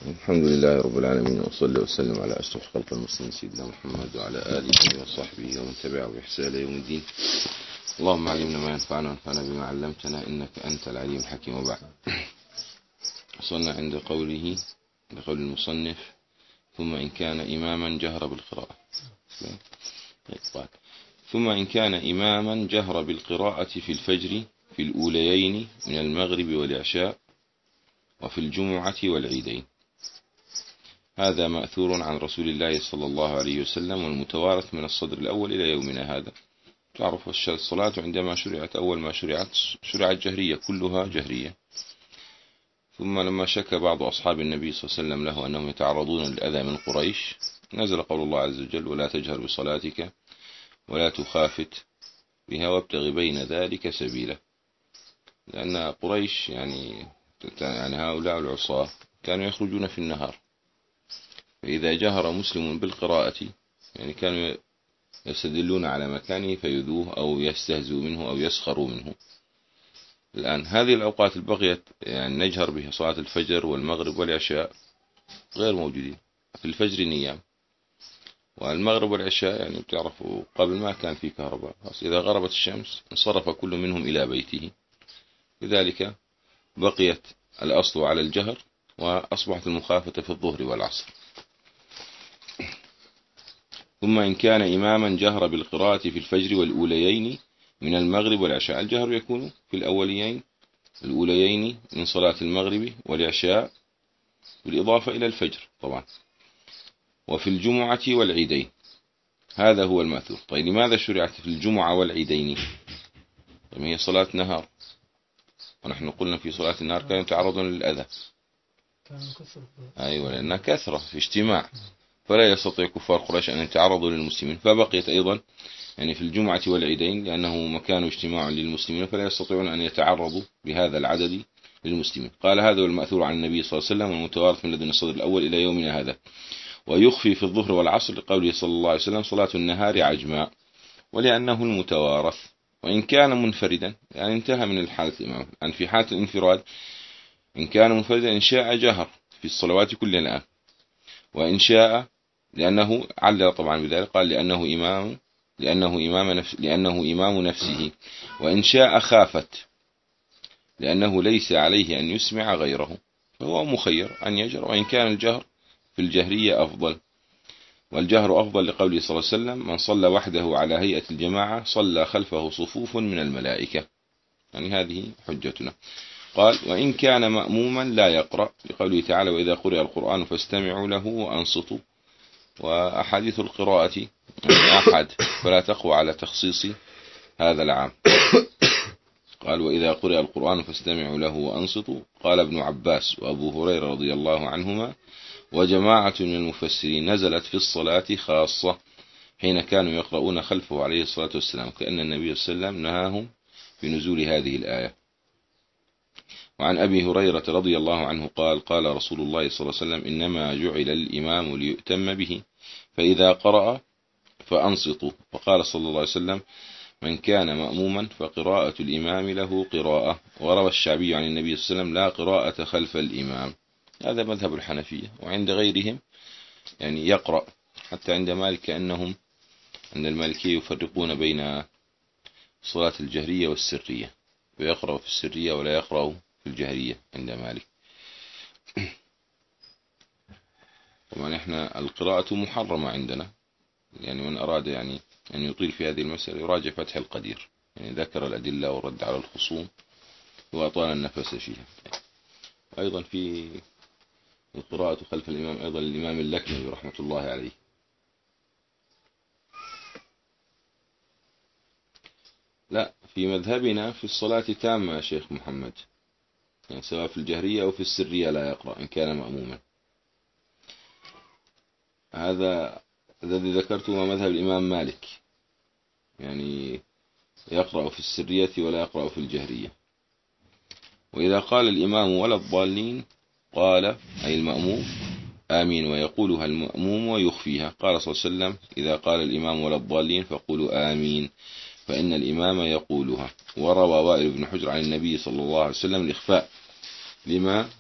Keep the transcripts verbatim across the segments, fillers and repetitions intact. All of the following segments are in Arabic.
الحمد لله رب العالمين، وصلى وسلم على أشرف خلق المسلمين سيدنا محمد وعلى آله وصحبه ومن تبعه بإحسان يوم الدين. اللهم علمنا ما ينفعنا وانفعنا بما علمتنا إنك أنت العليم الحكيم. وبعد، وصلنا عند قوله لقول المصنف: ثم إن كان إماما جهر بالقراءة ثم إن كان إماما جهر بالقراءة في الفجر في الأوليين من المغرب والعشاء وفي الجمعة والعيدين. هذا مأثور عن رسول الله صلى الله عليه وسلم والمتوارث من الصدر الأول إلى يومنا هذا. تعرف الصلاة عندما شرعت أول ما شرعت شرعت جهرية، كلها جهرية. ثم لما شك بعض أصحاب النبي صلى الله عليه وسلم له أنهم يتعرضون للأذى من قريش، نزل قول الله عز وجل: ولا تجهر بصلاتك ولا تخافت بها وابتغ بين ذلك سبيلا. لأن قريش يعني يعني هؤلاء العصاة كانوا يخرجون في النهار، فإذا جهر مسلم بالقراءة يعني كانوا يستدلون على مكانه فيذوه أو يستهزئوا منه أو يسخروا منه. الآن هذه الأوقات البقية يعني نجهر بها صلاة الفجر والمغرب والعشاء غير موجودين. في الفجر نيام، والمغرب والعشاء يعني بتعرفوا قبل ما كان في كهرباء، إذا غربت الشمس انصرف كل منهم إلى بيته. لذلك بقيت الأصل على الجهر، وأصبحت المخافة في الظهر والعصر. ثم إن كان إماما جهر بالقراءة في الفجر والأوليين من المغرب والعشاء. الجهر يكون في الأوليين الأوليين من صلاة المغرب والعشاء بالإضافة إلى الفجر طبعا، وفي الجمعة والعيدين. هذا هو المأثور. طيب لماذا شرعت في الجمعة والعيدين؟ طيب هي صلاة نهار، ونحن قلنا في صلاة النهار كانوا يتعرضون للأذى. أيوة، لأنها كثرة في اجتماع، فلا يستطيع كفار قريش أن يتعرضوا للمسلمين، فبقيت أيضا يعني في الجمعة والعيدين لأنه مكان اجتماع للمسلمين، فلا يستطيعون أن يتعرضوا بهذا العدد للمسلمين. قال: هذا هو المأثور عن النبي صلى الله عليه وسلم والمتوارث من لدن الصدر الأول إلى يومنا هذا. ويخفي في الظهر والعصر لقوله صلى الله عليه وسلم: صلاة النهار عجماء، ولأنه المتوارث. وإن كان منفردا يعني انتهى من الحالة الإمام، يعني في حالة الانفراد إن كان منفردا إن شاء جهر في الصلوات كلها الآن، وإن شاء لأنه علل طبعا بذلك، قال لأنه إمام لأنه إمام نفس لأنه إمام نفسه. وإن شاء خافت لأنه ليس عليه أن يسمع غيره، فهو مخير أن يجهر، وإن كان الجهر في الجهرية أفضل. والجهر أفضل لقوله صلى الله عليه وسلم: من صلى وحده على هيئة الجماعة صلى خلفه صفوف من الملائكة. يعني هذه حجتنا. قال: وإن كان مأموما لا يقرأ لقوله تعالى: وإذا قرئ القرآن فاستمعوا له وأنصتوا. وأحاديث القراءة أحد، فلا تقوى على تخصيص هذا العام. قال: وإذا قرئ القرآن فاستمعوا له وأنصتوا. قال ابن عباس وأبو هريرة رضي الله عنهما وجماعة من المفسرين: نزلت في الصلاة خاصة حين كانوا يقرؤون خلفه عليه الصلاة والسلام، كأن النبي صلى الله عليه وسلم نهاهم بنزول هذه الآية. وعن أبي هريرة رضي الله عنه قال: قال رسول الله صلى الله عليه وسلم: إنما جعل الإمام ليؤتم به، فإذا قرأ فأنصتوا. وقال صلى الله عليه وسلم: من كان مأموما فقراءة الإمام له قراءة. وروى الشعبي عن النبي صلى الله عليه وسلم: لا قراءة خلف الإمام. هذا مذهب الحنفية، وعند غيرهم يعني يقرأ، حتى عند مالك كأنهم أن المالكية يفرقون بين صلاة الجهرية والسرية، ويقرأ في السرية ولا يقرأ في الجهرية عند مالك. طبعا احنا القراءة محرمة عندنا، يعني من أراد يعني أن يطيل في هذه المسألة يراجع فتح القدير، يعني ذكر الأدلة والرد على الخصوم وأطال النفس فيها. أيضا في القراءة خلف الإمام أيضا الإمام اللكنوي رحمة الله عليه. لا، في مذهبنا في الصلاة تامة يا شيخ محمد، يعني سواء في الجهرية أو في السرية لا يقرأ إن كان مأموما. هذا الذي ذكرته هو مذهب الإمام مالك، يعني يقرأ في السرية ولا يقرأ في الجهرية. وإذا قال الإمام ولا الضالين قال أي المأموم آمين، ويقولها المأموم ويخفيها. قال صلى الله عليه وسلم: إذا قال الإمام ولا الضالين فقولوا آمين، فإن الإمام يقولها. وروى وائل بن حجر عن النبي صلى الله عليه وسلم الإخفاء لما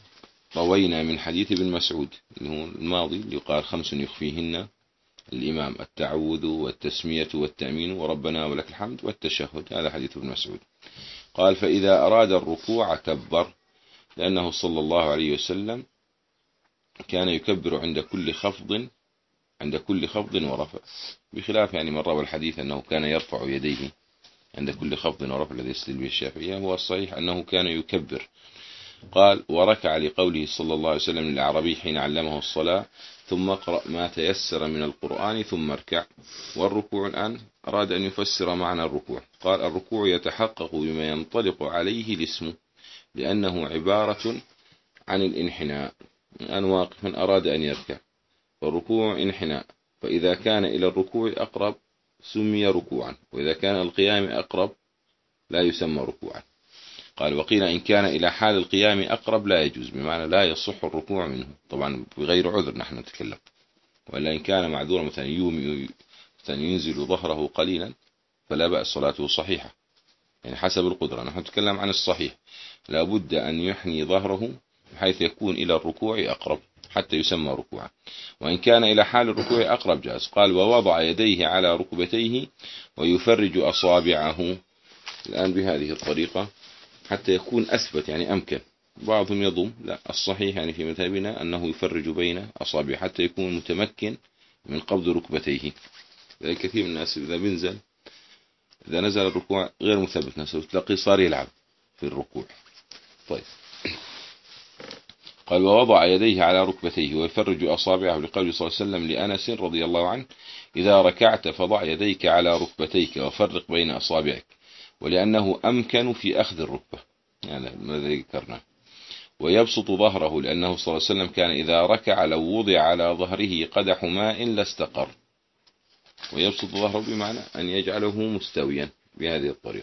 روينا من حديث ابن مسعود اللي هو الماضي اللي يقال خمس يخفيهن الإمام: التعوذ والتسمية والتأمين وربنا ولك الحمد والتشهد. هذا حديث ابن مسعود. قال: فإذا أراد الركوع كبر، لأنه صلى الله عليه وسلم كان يكبر عند كل خفض عند كل خفض ورفع، بخلاف يعني من روى الحديث أنه كان يرفع يديه عند كل خفض ورفع الذي يستدل به الشافعية. هو الصحيح أنه كان يكبر. قال: وركع لقوله صلى الله عليه وسلم للأعرابي حين علمه الصلاة: ثم اقرأ ما تيسر من القرآن ثم اركع. والركوع الآن أراد أن يفسر معنى الركوع. قال: الركوع يتحقق بما ينطلق عليه الاسم، لأنه عبارة عن الانحناء. الآن واقفا أراد أن يركع، فالركوع انحناء، فإذا كان إلى الركوع أقرب سمي ركوعا، وإذا كان القيام أقرب لا يسمى ركوعا. قال: وقيل إن كان إلى حال القيام أقرب لا يجوز، بمعنى لا يصح الركوع منه، طبعا بغير عذر نحن نتكلم. وإلا إن كان معذورا مثلا يومي مثلا ينزل ظهره قليلا فلا بأس، صلاته صحيحة، يعني حسب القدرة. نحن نتكلم عن الصحيح، لا بد أن يحني ظهره بحيث يكون إلى الركوع أقرب حتى يسمى ركوعا. وإن كان إلى حال الركوع أقرب جاز. قال: ووضع يديه على ركبتيه ويفرج أصابعه. الآن بهذه الطريقة حتى يكون أثبت، يعني أمكن. بعضهم يضم، لا، الصحيح يعني في مذهبنا أنه يفرج بين أصابعه حتى يكون متمكن من قبض ركبتيه. لذلك كثير من الناس إذا بنزل إذا نزل الركوع غير مثبت نفسه، تلاقيه صار يلعب في الركوع. طيب. قال: ووضع يديه على ركبتيه ويفرج أصابعه، لقول صلى الله عليه وسلم لأنس رضي الله عنه: إذا ركعت فضع يديك على ركبتيك وفرق بين أصابعك، ولأنه أمكن في أخذ الركبة، يعني ماذا ذكرنا. ويبسط ظهره، لأنه صلى الله عليه وسلم كان إذا ركع لو وضع على ظهره قدح ماء لاستقر. ويبسط ظهره بمعنى أن يجعله مستويا بهذه الطريقة.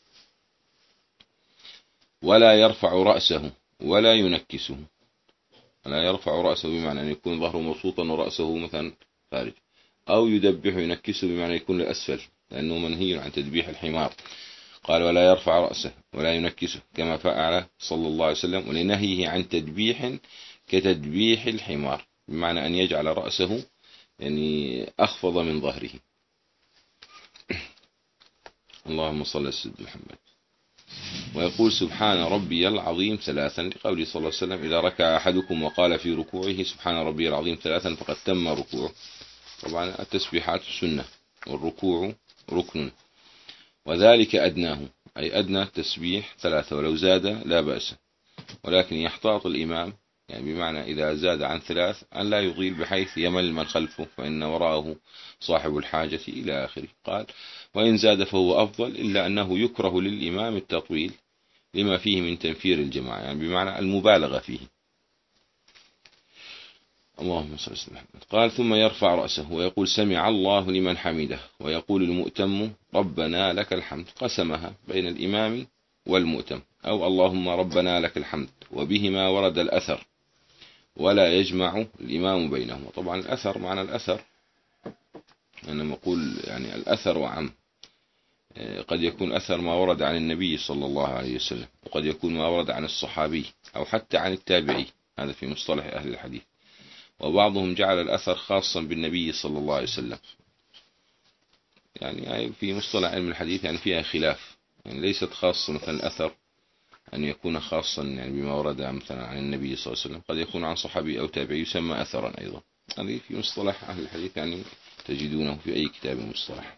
ولا يرفع رأسه ولا ينكسه. لا يرفع رأسه بمعنى أن يكون ظهره مبسوطا ورأسه مثلا خارج، أو يدبح ينكسه بمعنى يكون لأسفل، لأنه منهي عن تدبيح الحمار. قال: ولا يرفع رأسه ولا ينكسه كما فعل صلى الله عليه وسلم، ولنهيه عن تدبيح كتدبيح الحمار، بمعنى أن يجعل رأسه يعني أخفض من ظهره. اللهم صل على سيدنا محمد. ويقول: سبحان ربي العظيم ثلاثا، لقوله صلى الله عليه وسلم: إذا ركع أحدكم وقال في ركوعه سبحان ربي العظيم ثلاثا فقد تم ركوعه. طبعا التسبيحات سنة والركوع ركن، وذلك أدناه، أي أدنى التسبيح ثلاثة، ولو زاد لا بأس، ولكن يحتاط الإمام، يعني بمعنى إذا زاد عن ثلاث أن لا يطيل بحيث يمل من خلفه، فإن وراءه صاحب الحاجة إلى آخره. قال: وإن زاد فهو أفضل، إلا أنه يكره للإمام التطويل لما فيه من تنفير الجماعة، يعني بمعنى المبالغة فيه. اللهم صل على محمد. قال: ثم يرفع رأسه ويقول: سمع الله لمن حمده، ويقول المؤتم: ربنا لك الحمد. قسمها بين الإمام والمؤتم، أو اللهم ربنا لك الحمد، وبهما ورد الأثر، ولا يجمع الإمام بينهما. طبعا الأثر معنى الأثر أنا نقول يعني الأثر وعم، قد يكون أثر ما ورد عن النبي صلى الله عليه وسلم، وقد يكون ما ورد عن الصحابي أو حتى عن التابعي، هذا في مصطلح أهل الحديث. وبعضهم جعل الأثر خاصا بالنبي صلى الله عليه وسلم، يعني في مصطلح علم الحديث يعني فيها خلاف، يعني ليست خاصة مثلا الأثر أن يكون خاصا يعني بما ورد مثلا عن النبي صلى الله عليه وسلم، قد يكون عن صحابي أو تابعي يسمى أثرا أيضا. هذه في مصطلح أهل الحديث يعني تجدونه في أي كتاب مصطلح.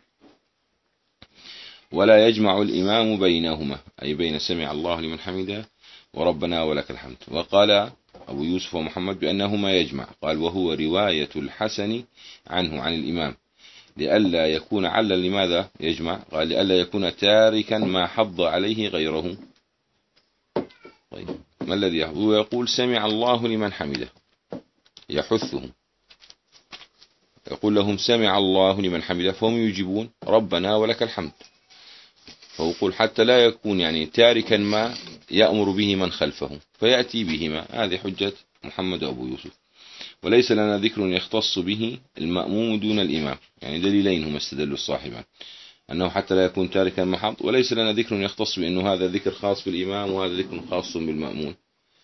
ولا يجمع الإمام بينهما، أي بين سمع الله لمن حمده وربنا ولك الحمد. وقال أبو يوسف ومحمد بأنهما يجمع. قال: وهو رواية الحسن عنه عن الإمام، لئلا يكون علا. لماذا يجمع؟ قال: لئلا يكون تاركا ما حض عليه غيره. طيب، ما الذي يحض؟ ويقول: سمع الله لمن حمده، يحثهم، يقول لهم: سمع الله لمن حمده، فهم يجيبون: ربنا ولك الحمد. فيقول حتى لا يكون يعني تاركا ما يأمر به من خلفه فيأتي بهما. هذه حجة محمد أبو يوسف. وليس لنا ذكر يختص به المأموم دون الإمام، يعني دليلين هم استدلوا الصاحبان، أنه حتى لا يكون تاركا محض، وليس لنا ذكر يختص بأنه هذا ذكر خاص بالإمام وهذا ذكر خاص بالمأمون.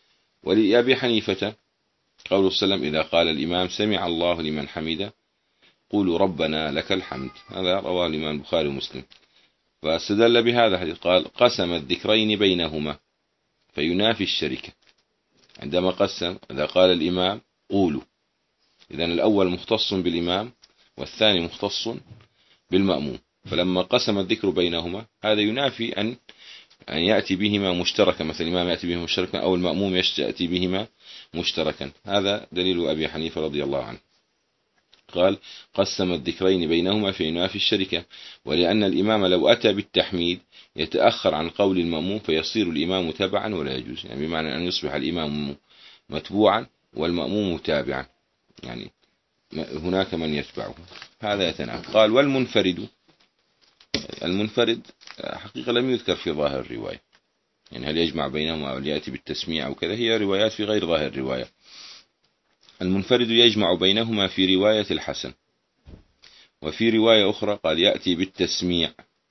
ولأبي حنيفة قوله صلى الله عليه وسلم إذا قال الإمام سمع الله لمن حمده قولوا ربنا لك الحمد. هذا رواه الإمام البخاري ومسلم. فاستدل بهذا الحديث قال قسم الذكرين بينهما فينافي الشركة. عندما قسم إذا قال الإمام قولوا، إذن الأول مختص بالإمام والثاني مختص بالمأموم، فلما قسم الذكر بينهما هذا ينافي أن أن يأتي بهما مشتركا، مثل الإمام يأتي بهما مشتركا أو المأموم يأتي بهما مشتركا. هذا دليل أبي حنيفة رضي الله عنه. قال قسم الذكرين بينهما فينافي الشركة، ولأن الإمام لو أتى بالتحميد يتأخر عن قول المأموم فيصير الإمام تبعا ولا يجوز، يعني بمعنى أن يصبح الإمام متبوعا والمأموم تابعا، يعني هناك من يتبعه، هذا يتنافى. قال والمنفرد، المنفرد حقيقة لم يذكر في ظاهر الرواية، يعني هل يجمع بينهما أو يأتي بالتسميع أو كذا، هي روايات في غير ظاهر الرواية. المنفرد يجمع بينهما في رواية الحسن، وفي رواية أخرى قال يأتي بالتسميع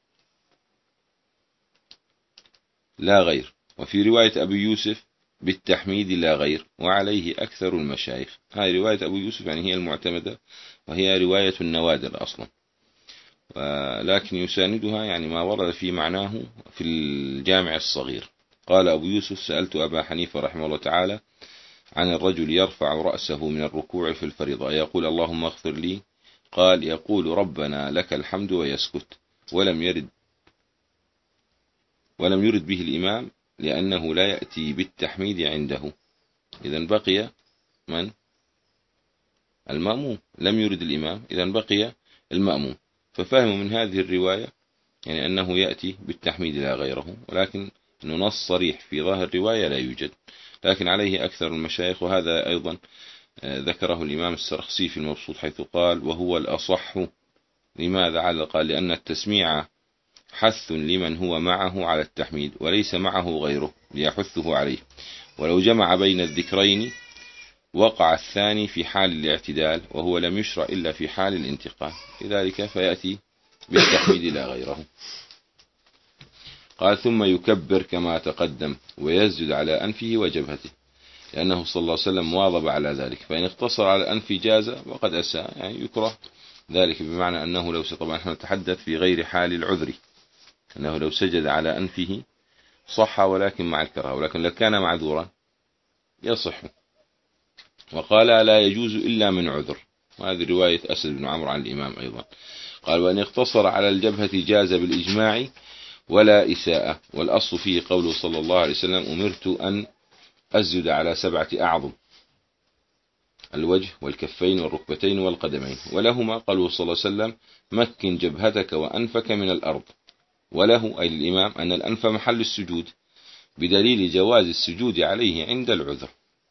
لا غير، وفي رواية أبي يوسف بالتحميد لا غير، وعليه أكثر المشايخ. هذه رواية أبو يوسف يعني هي المعتمدة، وهي رواية النوادر أصلا، ولكن يساندها يعني ما ورد في معناه في الجامع الصغير. قال أبو يوسف سألت أبا حنيفة رحمه الله تعالى عن الرجل يرفع رأسه من الركوع في الفريضة يقول اللهم اغفر لي، قال يقول ربنا لك الحمد ويسكت، ولم يرد ولم يرد به الإمام لأنه لا يأتي بالتحميد عنده. إذن بقي من؟ المأموم. لم يرد الإمام، إذن بقي المأموم. ففهموا من هذه الرواية يعني أنه يأتي بالتحميد لا غيره، ولكن أنه نص صريح في ظاهر الرواية لا يوجد، لكن عليه أكثر المشايخ. وهذا أيضا ذكره الإمام السرخسي في المبسوط حيث قال وهو الأصح. لماذا؟ على قال لأن التسميع حث لمن هو معه على التحميد وليس معه غيره ليحثه عليه، ولو جمع بين الذكرين وقع الثاني في حال الاعتدال، وهو لم يشرع إلا في حال الانتقال، لذلك فيأتي بالتحميد لا غيره. قال ثم يكبر كما تقدم ويسجد على أنفه وجبهته، لأنه صلى الله عليه وسلم واظب على ذلك، فإن اقتصر على أنف جاز وقد أساء، يعني يكره ذلك، بمعنى أنه لو طبعا نحن نتحدث في غير حال العذر، أنه لو سجد على أنفه صح ولكن مع الكراهة، ولكن لو كان معذورا يصح. وقال لا يجوز إلا من عذر، وهذه رواية أسد بن عمرو عن الإمام أيضا. قال وإن اقتصر على الجبهة جاز بالإجماع ولا إساءة، والأصل فيه قوله صلى الله عليه وسلم أمرت أن أسجد على سبعة أعظم، الوجه والكفين والركبتين والقدمين، ولهما قالوا صلى الله عليه وسلم مكن جبهتك وأنفك من الأرض، وله أي الإمام أن الأنف محل السجود بدليل جواز السجود عليه عند العذر.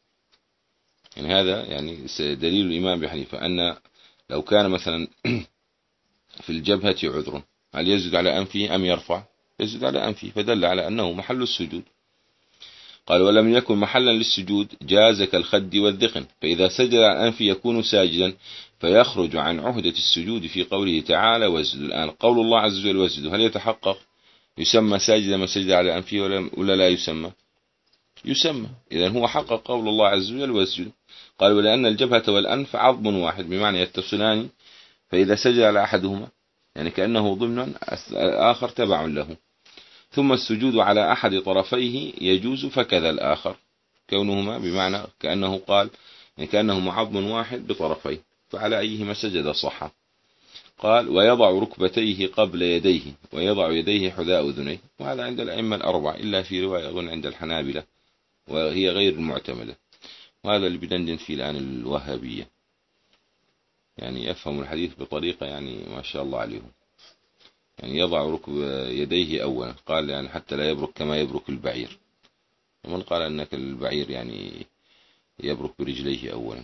يعني هذا يعني دليل الإمام بحنيفة أن لو كان مثلا في الجبهة عذر هل يسجد على أنفه أم يرفع؟ يسجد على أنفه، فدل على أنه محل السجود. قال ولم يكن محلا للسجود جاز كالخد والذقن، فإذا سجد على أنفه يكون ساجدا فيخرج عن عهدة السجود في قوله تعالى واسجد. الآن قول الله عز وجل واسجد هل يتحقق؟ يسمى ساجدا من سجد على أنفه ولا لا يسمى؟ يسمى. إذن هو حقق قول الله عز وجل واسجد. قال ولأن الجبهة والأنف عظم واحد بمعنى يتصلان، فإذا سجد على أحدهما يعني كأنه ضمن الآخر تبع له، ثم السجود على أحد طرفيه يجوز فكذا الآخر، كونهما بمعنى كأنه قال يعني كأنهما عظم واحد بطرفيه، فعلى أيهما سجد صح. قال ويضع ركبتيه قبل يديه ويضع يديه حذاء أذنيه، وهذا عند الأئمة الأربع إلا في رواية أظن عند الحنابلة وهي غير المعتمدة، وهذا اللي بدندن فيه الآن الوهابية، يعني يفهم الحديث بطريقة يعني ما شاء الله عليهم، يعني يضع ركب يديه أولا، قال يعني حتى لا يبرك كما يبرك البعير، ومن قال أنك البعير يعني يبرك برجليه أولا،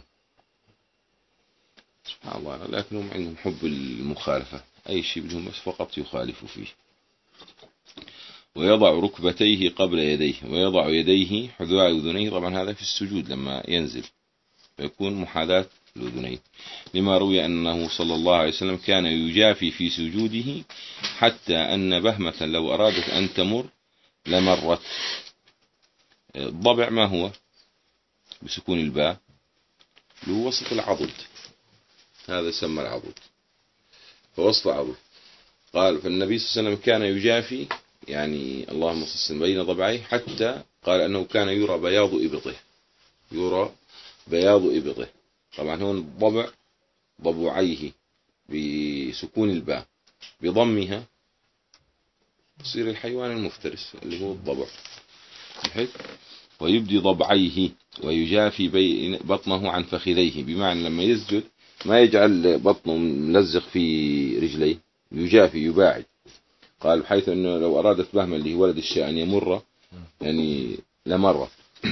سبحان الله. لكنهم عندهم حب المخالفة، أي شيء بدهم بس فقط يخالف فيه. ويضع ركبتيه قبل يديه ويضع يديه حذاء أذنيه، طبعا هذا في السجود لما ينزل فيكون محاذاة الأذنين، لما روي أنه صلى الله عليه وسلم كان يجافي في سجوده حتى أن بهمة لو أرادت أن تمر لمرت. الضبع ما هو؟ بسكون الباء اللي هو وسط العضد، هذا يسمى العضد، فوسط العضد. قال فالنبي صلى الله عليه وسلم كان يجافي يعني اللهم صل بين ضبعيه، حتى قال أنه كان يرى بياض إبطه، يرى بياض إبطه. طبعا هون الضبع ضبعيه بسكون الباء، بضمها تصير الحيوان المفترس اللي هو الضبع، بحيث ويبدي ضبعيه ويجافي بين بطنه عن فخذيه، بمعنى لما يسجد ما يجعل بطنه ملزق في رجليه، يجافي يباعد. قال بحيث أنه لو أرادت بهمة اللي هو ولد الشيء أن يمر يعني لمرة.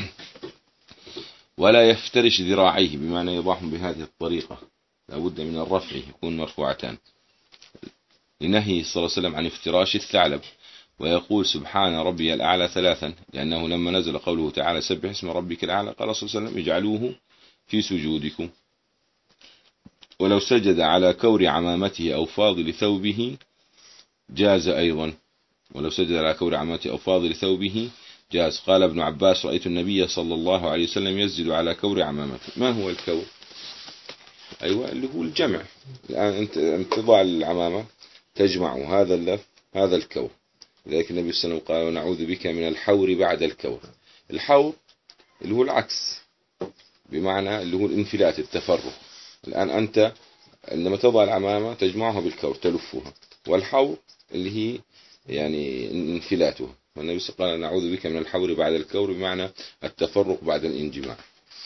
ولا يفترش ذراعيه، بمعنى يضعهم بهذه الطريقة، لابد من الرفع يكون مرفوعتان، لنهي صلى الله عليه وسلم عن افتراش الثعلب. ويقول سبحان ربي الأعلى ثلاثا، لأنه لما نزل قوله تعالى سبح اسم ربك الأعلى قال صلى الله عليه وسلم اجعلوه في سجودكم. ولو سجد على كور عمامته أو فاضل ثوبه جاز أيضا، ولو سجد على كور عمامته أو فاضل ثوبه جاز. قال ابن عباس رأيت النبي صلى الله عليه وسلم يسجد على كور عمامته. ما هو الكور؟ أيوة اللي هو الجمع. الآن أنت تضع العمامة تجمع هذا اللف هذا الكور، لذلك النبي صلى الله عليه وسلم قال ونعوذ بك من الحور بعد الكور. الحور اللي هو العكس، بمعنى اللي هو الانفلات التفرق. الآن أنت عندما تضع العمامة تجمعها بالكور تلفها، والحور اللي هي يعني انفلاتها، والنبي صلى الله عليه وسلم قال نعوذ بك من الحور بعد الكور، بمعنى التفرق بعد الانجماع.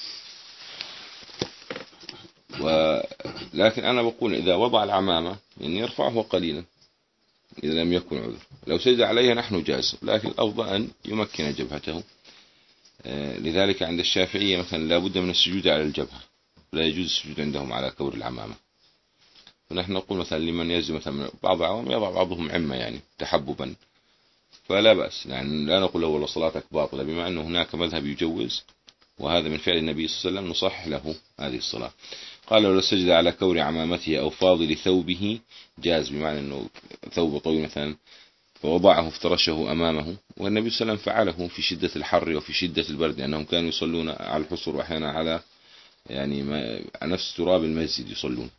ولكن أنا بقول إذا وضع العمامة يعني يرفعه قليلا إذا لم يكن عذر. لو سجد عليها نحن جاز، لكن الأفضل أن يمكن جبهته. لذلك عند الشافعية مثلا لا بد من السجود على الجبهة، لا يجوز السجود عندهم على كور العمامة. ونحن نقول مثلا لمن يجوز مثلا بعض العوام يضع بعضهم عمة يعني تحببا، فلا بأس، يعني لا نقول له والله صلاتك باطلة، بما أنه هناك مذهب يجوز، وهذا من فعل النبي صلى الله عليه وسلم نصحح له هذه الصلاة. قال ولو سجد على كور عمامته أو فاضل ثوبه جاز، بمعنى أنه ثوب طويل مثلا فوضعه افترشه أمامه، والنبي صلى الله عليه وسلم فعله في شدة الحر وفي شدة البرد، لأنهم كانوا يصلون على الحصر وأحيانا على يعني ما نفس تراب المسجد يصلون.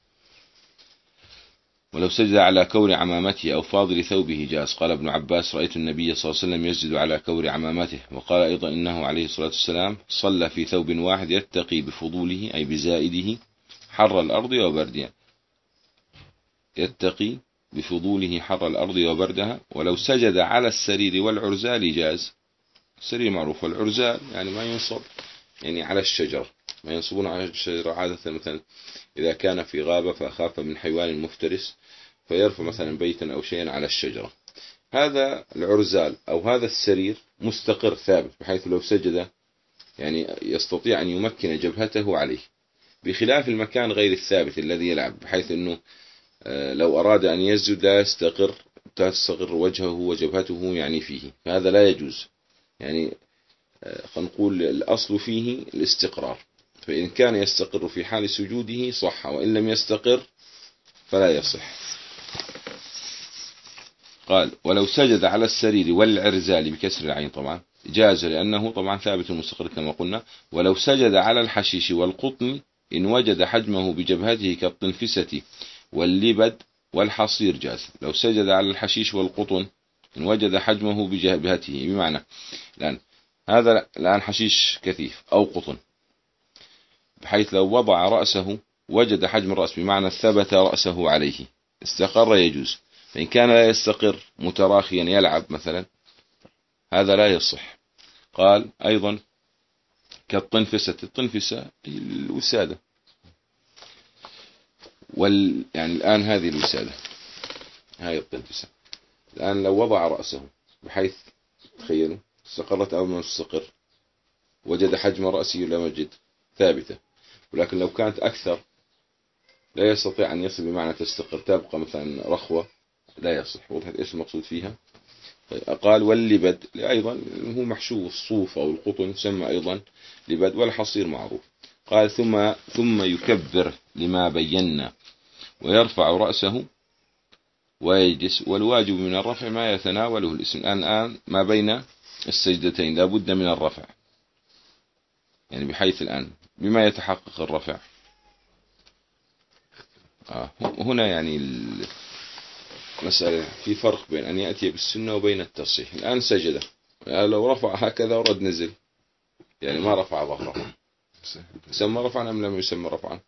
ولو سجد على كور عمامته أو فاضل ثوبه جاز. قال ابن عباس رأيت النبي صلى الله عليه وسلم يسجد على كور عمامته. وقال أيضا إنه عليه الصلاة والسلام صلى في ثوب واحد يتقي بفضوله أي بزائده حر الأرض وبردها، يتقي بفضوله حر الأرض وبردها. ولو سجد على السرير والعرزال جاز. السرير معروف، والعرزال يعني ما ينصب يعني على الشجر، ما ينصبون على الشجرة عادة، مثلا إذا كان في غابة فأخاف من حيوان مفترس فيرفع مثلا بيتا أو شيئا على الشجرة. هذا العرزال أو هذا السرير مستقر ثابت، بحيث لو سجد يعني يستطيع أن يمكن جبهته عليه، بخلاف المكان غير الثابت الذي يلعب، بحيث أنه لو أراد أن يسجد لا يستقر تستقر وجهه وجبهته يعني فيه، فهذا لا يجوز. يعني خلينا نقول الأصل فيه الاستقرار، فإن كان يستقر في حال سجوده صح، وإن لم يستقر فلا يصح. قال ولو سجد على السرير والعرزال بكسر العين طبعا جاز، لأنه طبعا ثابت المستقر كما قلنا. ولو سجد على الحشيش والقطن إن وجد حجمه بجبهته كالطنفسة واللبد والحصير جاز. لو سجد على الحشيش والقطن إن وجد حجمه بجبهته، بمعنى الآن هذا الآن حشيش كثيف أو قطن، بحيث لو وضع رأسه وجد حجم الرأس، بمعنى ثبت رأسه عليه استقر يجوز. فإن كان لا يستقر متراخيا يلعب مثلا هذا لا يصح. قال أيضا كالطنفسة، الطنفسة الوسادة، وال يعني الآن هذه الوسادة هاي الطنفسة، الآن لو وضع رأسه بحيث تخيلوا استقرت أو ما تستقر، وجد حجم رأسه لم يجد ثابتة، ولكن لو كانت أكثر لا يستطيع أن يصل، بمعنى تستقر تبقى مثلا رخوة لا يصح. وضحت إيش المقصود فيها؟ قال واللبد أيضا هو محشو الصوف أو القطن يسمى أيضا لبد، والحصير معروف. قال ثم ثم يكبر لما بينا ويرفع رأسه ويجلس، والواجب من الرفع ما يتناوله الاسم. الآن الآن ما بين السجدتين لا بد من الرفع، يعني بحيث الآن بما يتحقق الرفع. آه هنا يعني المسألة في فرق بين أن يأتي بالسنة وبين التصحيح. الآن سجد، لو رفع هكذا ورد نزل، يعني ما رفع ظهره، يسمى رفعا أم لم يسمى رفعا؟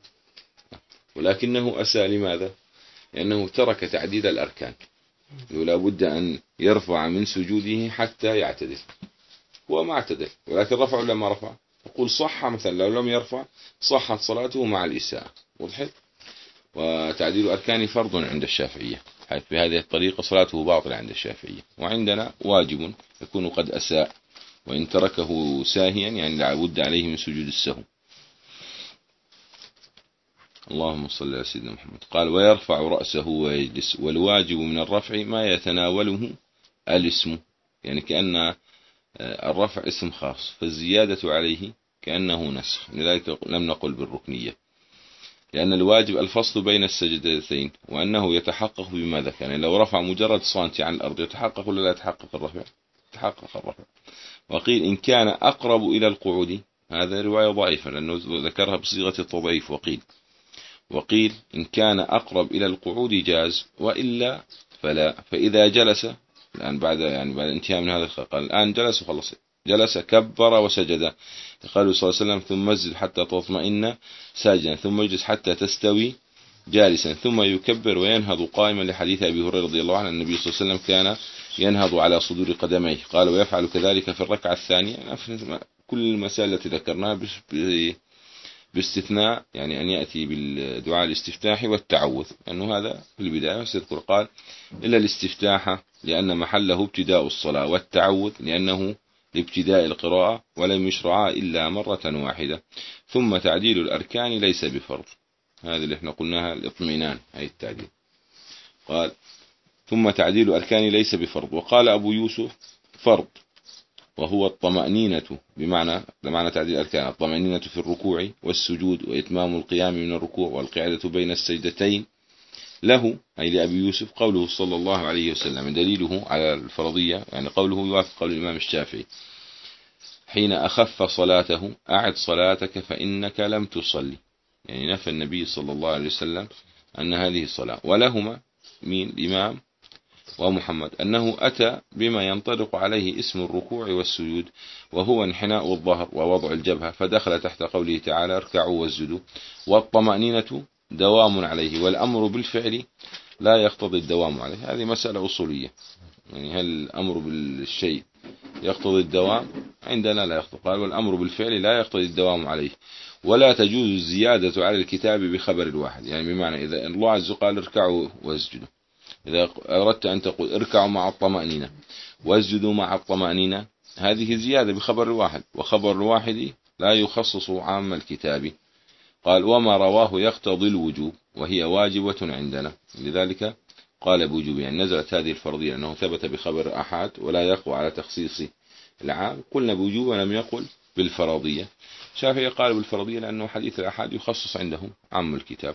ولكنه أساء. لماذا؟ لأنه ترك تعديد الأركان، ولا بد أن يرفع من سجوده حتى يعتدل. هو ما اعتدل، ولكن رفع ولا ما رفع؟ يقول صح مثلا لو لم يرفع صحت صلاته مع الإساءة. وضحت؟ وتعديل أركان فرض عند الشافعية، حيث بهذه الطريقة صلاته باطلة عند الشافعية. وعندنا واجب يكون قد أساء، وإن تركه ساهيا يعني لا بد عليه من سجود السهو. اللهم صل على سيدنا محمد. قال ويرفع رأسه ويجلس، والواجب من الرفع ما يتناوله الاسم، يعني كأن الرفع اسم خاص، فالزيادة عليه كأنه نسخ، لذلك لم نقل بالركنية، لأن الواجب الفصل بين السجدتين، وأنه يتحقق بما ذكر. يعني لو رفع مجرد سنتي عن الأرض يتحقق ولا لا يتحقق الرفع؟ يتحقق الرفع. وقيل إن كان أقرب إلى القعود، هذا رواية ضعيفة لأنه ذكرها بصيغة التضعيف. وقيل وقيل إن كان أقرب إلى القعود جاز، وإلا فلا. فإذا جلس الآن بعد يعني بعد انتهاء من هذا الخلق، الآن جلس وخلص، جلس كبر وسجد، قال صلى الله عليه وسلم ثم اسجد حتى تطمئن ساجدا، ثم اجلس حتى تستوي جالسا، ثم يكبر وينهض قائما، لحديث أبي هريرة رضي الله عنه النبي صلى الله عليه وسلم كان ينهض على صدور قدميه. قال ويفعل كذلك في الركعة الثانية. كل المسائل التي ذكرناها باستثناء يعني أن يأتي بالدعاء الاستفتاحي والتعوذ، أنه هذا في البداية سيذكر. قال إلا الاستفتاح لأن محله ابتداء الصلاة، والتعوذ لأنه لابتداء القراءة، ولم يشرع إلا مرة واحدة. ثم تعديل الأركان ليس بفرض، هذا اللي احنا قلناها الاطمئنان أي التعديل. قال ثم تعديل الأركان ليس بفرض. وقال أبو يوسف فرض، وهو الطمأنينة، بمعنى بمعنى تعديل الأركان الطمأنينة في الركوع والسجود، وإتمام القيام من الركوع، والقعدة بين السجدتين. له أي لأبي يوسف قوله صلى الله عليه وسلم، دليله على الفرضية يعني قوله يوافق قول الإمام الشافعي حين أخف صلاته أعد صلاتك فإنك لم تصلي، يعني نفى النبي صلى الله عليه وسلم أن هذه الصلاة. ولهما مين الإمام ومحمد أنه أتى بما ينطبق عليه اسم الركوع والسجود، وهو انحناء الظهر ووضع الجبهة، فدخل تحت قوله تعالى اركعوا واسجدوا. والطمأنينة دوام عليه، والأمر بالفعل لا يقتضي الدوام عليه. هذه مسألة أصولية، يعني هل الأمر بالشيء يقتضي الدوام؟ عندنا لا يقتضي. قال والأمر بالفعل لا يقتضي الدوام عليه، ولا تجوز الزيادة على الكتاب بخبر الواحد. يعني بمعنى إذا الله عز وجل قال اركعوا واسجدوا، إذا أردت أن تقول اركعوا مع الطمأنينة واسجدوا مع الطمأنينة، هذه زيادة بخبر الواحد، وخبر الواحد لا يخصص عام الكتاب. قال وما رواه يقتضي الوجوب، وهي واجبة عندنا، لذلك قال بوجوب، يعني نزلت هذه الفرضية أنه ثبت بخبر أحد ولا يقوى على تخصيص العام. قلنا بوجوب ولم يقل بالفرضية. شافعي قال بالفرضية لأنه حديث الأحد يخصص عندهم عام الكتاب.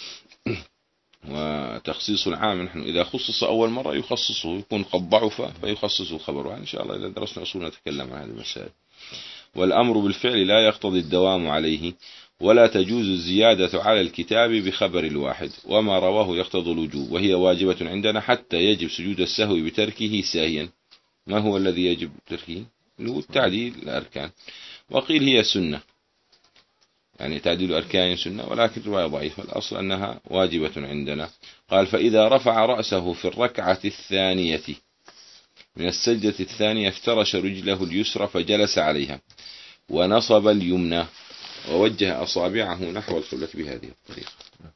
وتخصيص العام نحن إذا خصص أول مرة يخصصه، يكون قد ضعف فيخصصه خبره. إن شاء الله إذا درسنا أصول نتكلم عن هذه المسائل. والأمر بالفعل لا يقتضي الدوام عليه، ولا تجوز الزيادة على الكتاب بخبر الواحد. وما رواه يقتضي الوجوب، وهي واجبة عندنا حتى يجب سجود السهو بتركه ساهيا. ما هو الذي يجب تركه؟ هو التعديل الأركان. وقيل هي سنة، يعني تعديل أركان سنة، ولكن رواية ضعيفة، الأصل أنها واجبة عندنا. قال فإذا رفع رأسه في الركعة الثانية من السجدة الثانية افترش رجله اليسرى فجلس عليها، ونصب اليمنى، ووجه أصابعه نحو القبلة بهذه الطريقة،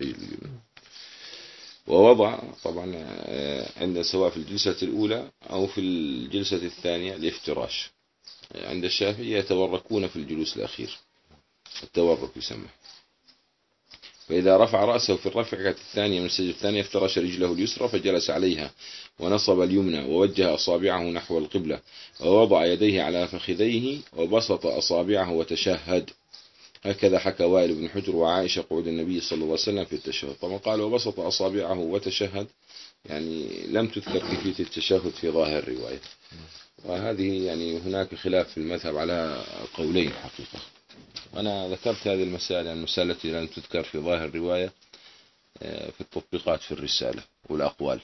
ووضع طبعا عند سواء في الجلسة الأولى أو في الجلسة الثانية الافتراش. عند الشافعي يتوركون في الجلوس الأخير، التورك يسمى. فإذا رفع رأسه في الركعة الثانية من السجدة الثانية افترش رجله اليسرى فجلس عليها، ونصب اليمنى، ووجه أصابعه نحو القبلة، ووضع يديه على فخذيه، وبسط أصابعه وتشهد. هكذا حكى وائل بن حجر وعائشة قعود النبي صلى الله عليه وسلم في التشهد. طبعا قال وبسط أصابعه وتشهد، يعني لم تذكر كيفية التشهد في ظاهر الرواية، وهذه يعني هناك خلاف في المذهب على قولين حقيقة. أنا ذكرت هذه المسائل، يعني المسألة التي لم تذكر في ظاهر الرواية في التطبيقات في الرسالة والأقوال.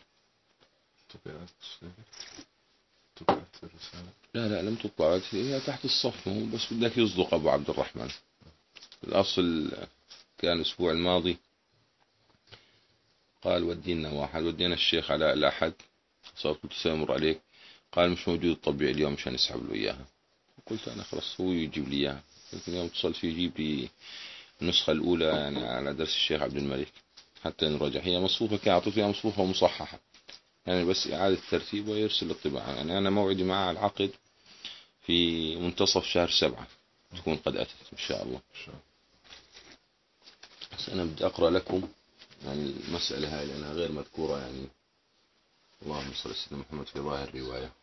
طبعت في الرسالة؟ لا لا لم تطبع، هي تحت الصف، بس بدك يصدق أبو عبد الرحمن. الأصل كان الأسبوع الماضي قال ودينا واحد، ودينا الشيخ علاء الأحد، صار قلت سأمر عليك، قال مش موجود الطبيع اليوم مشان نسحب له إياها. قلت أنا خلاص هو يجيب لي إياها، لكن يوم اتصل فيه يجيب لي النسخة الأولى يعني على درس الشيخ عبد الملك حتى نراجع. هي مصفوفة، كان أعطيتها مصفوفة ومصححة يعني، بس إعادة ترتيب ويرسل الطباعة. يعني أنا موعدي مع العقد في منتصف شهر سبعة تكون قد أتت إن شاء الله. بس أنا بدي أقرأ لكم يعني المسألة هاي لأنها غير مذكورة، يعني اللهم صل على سيدنا محمد في ظاهر الرواية.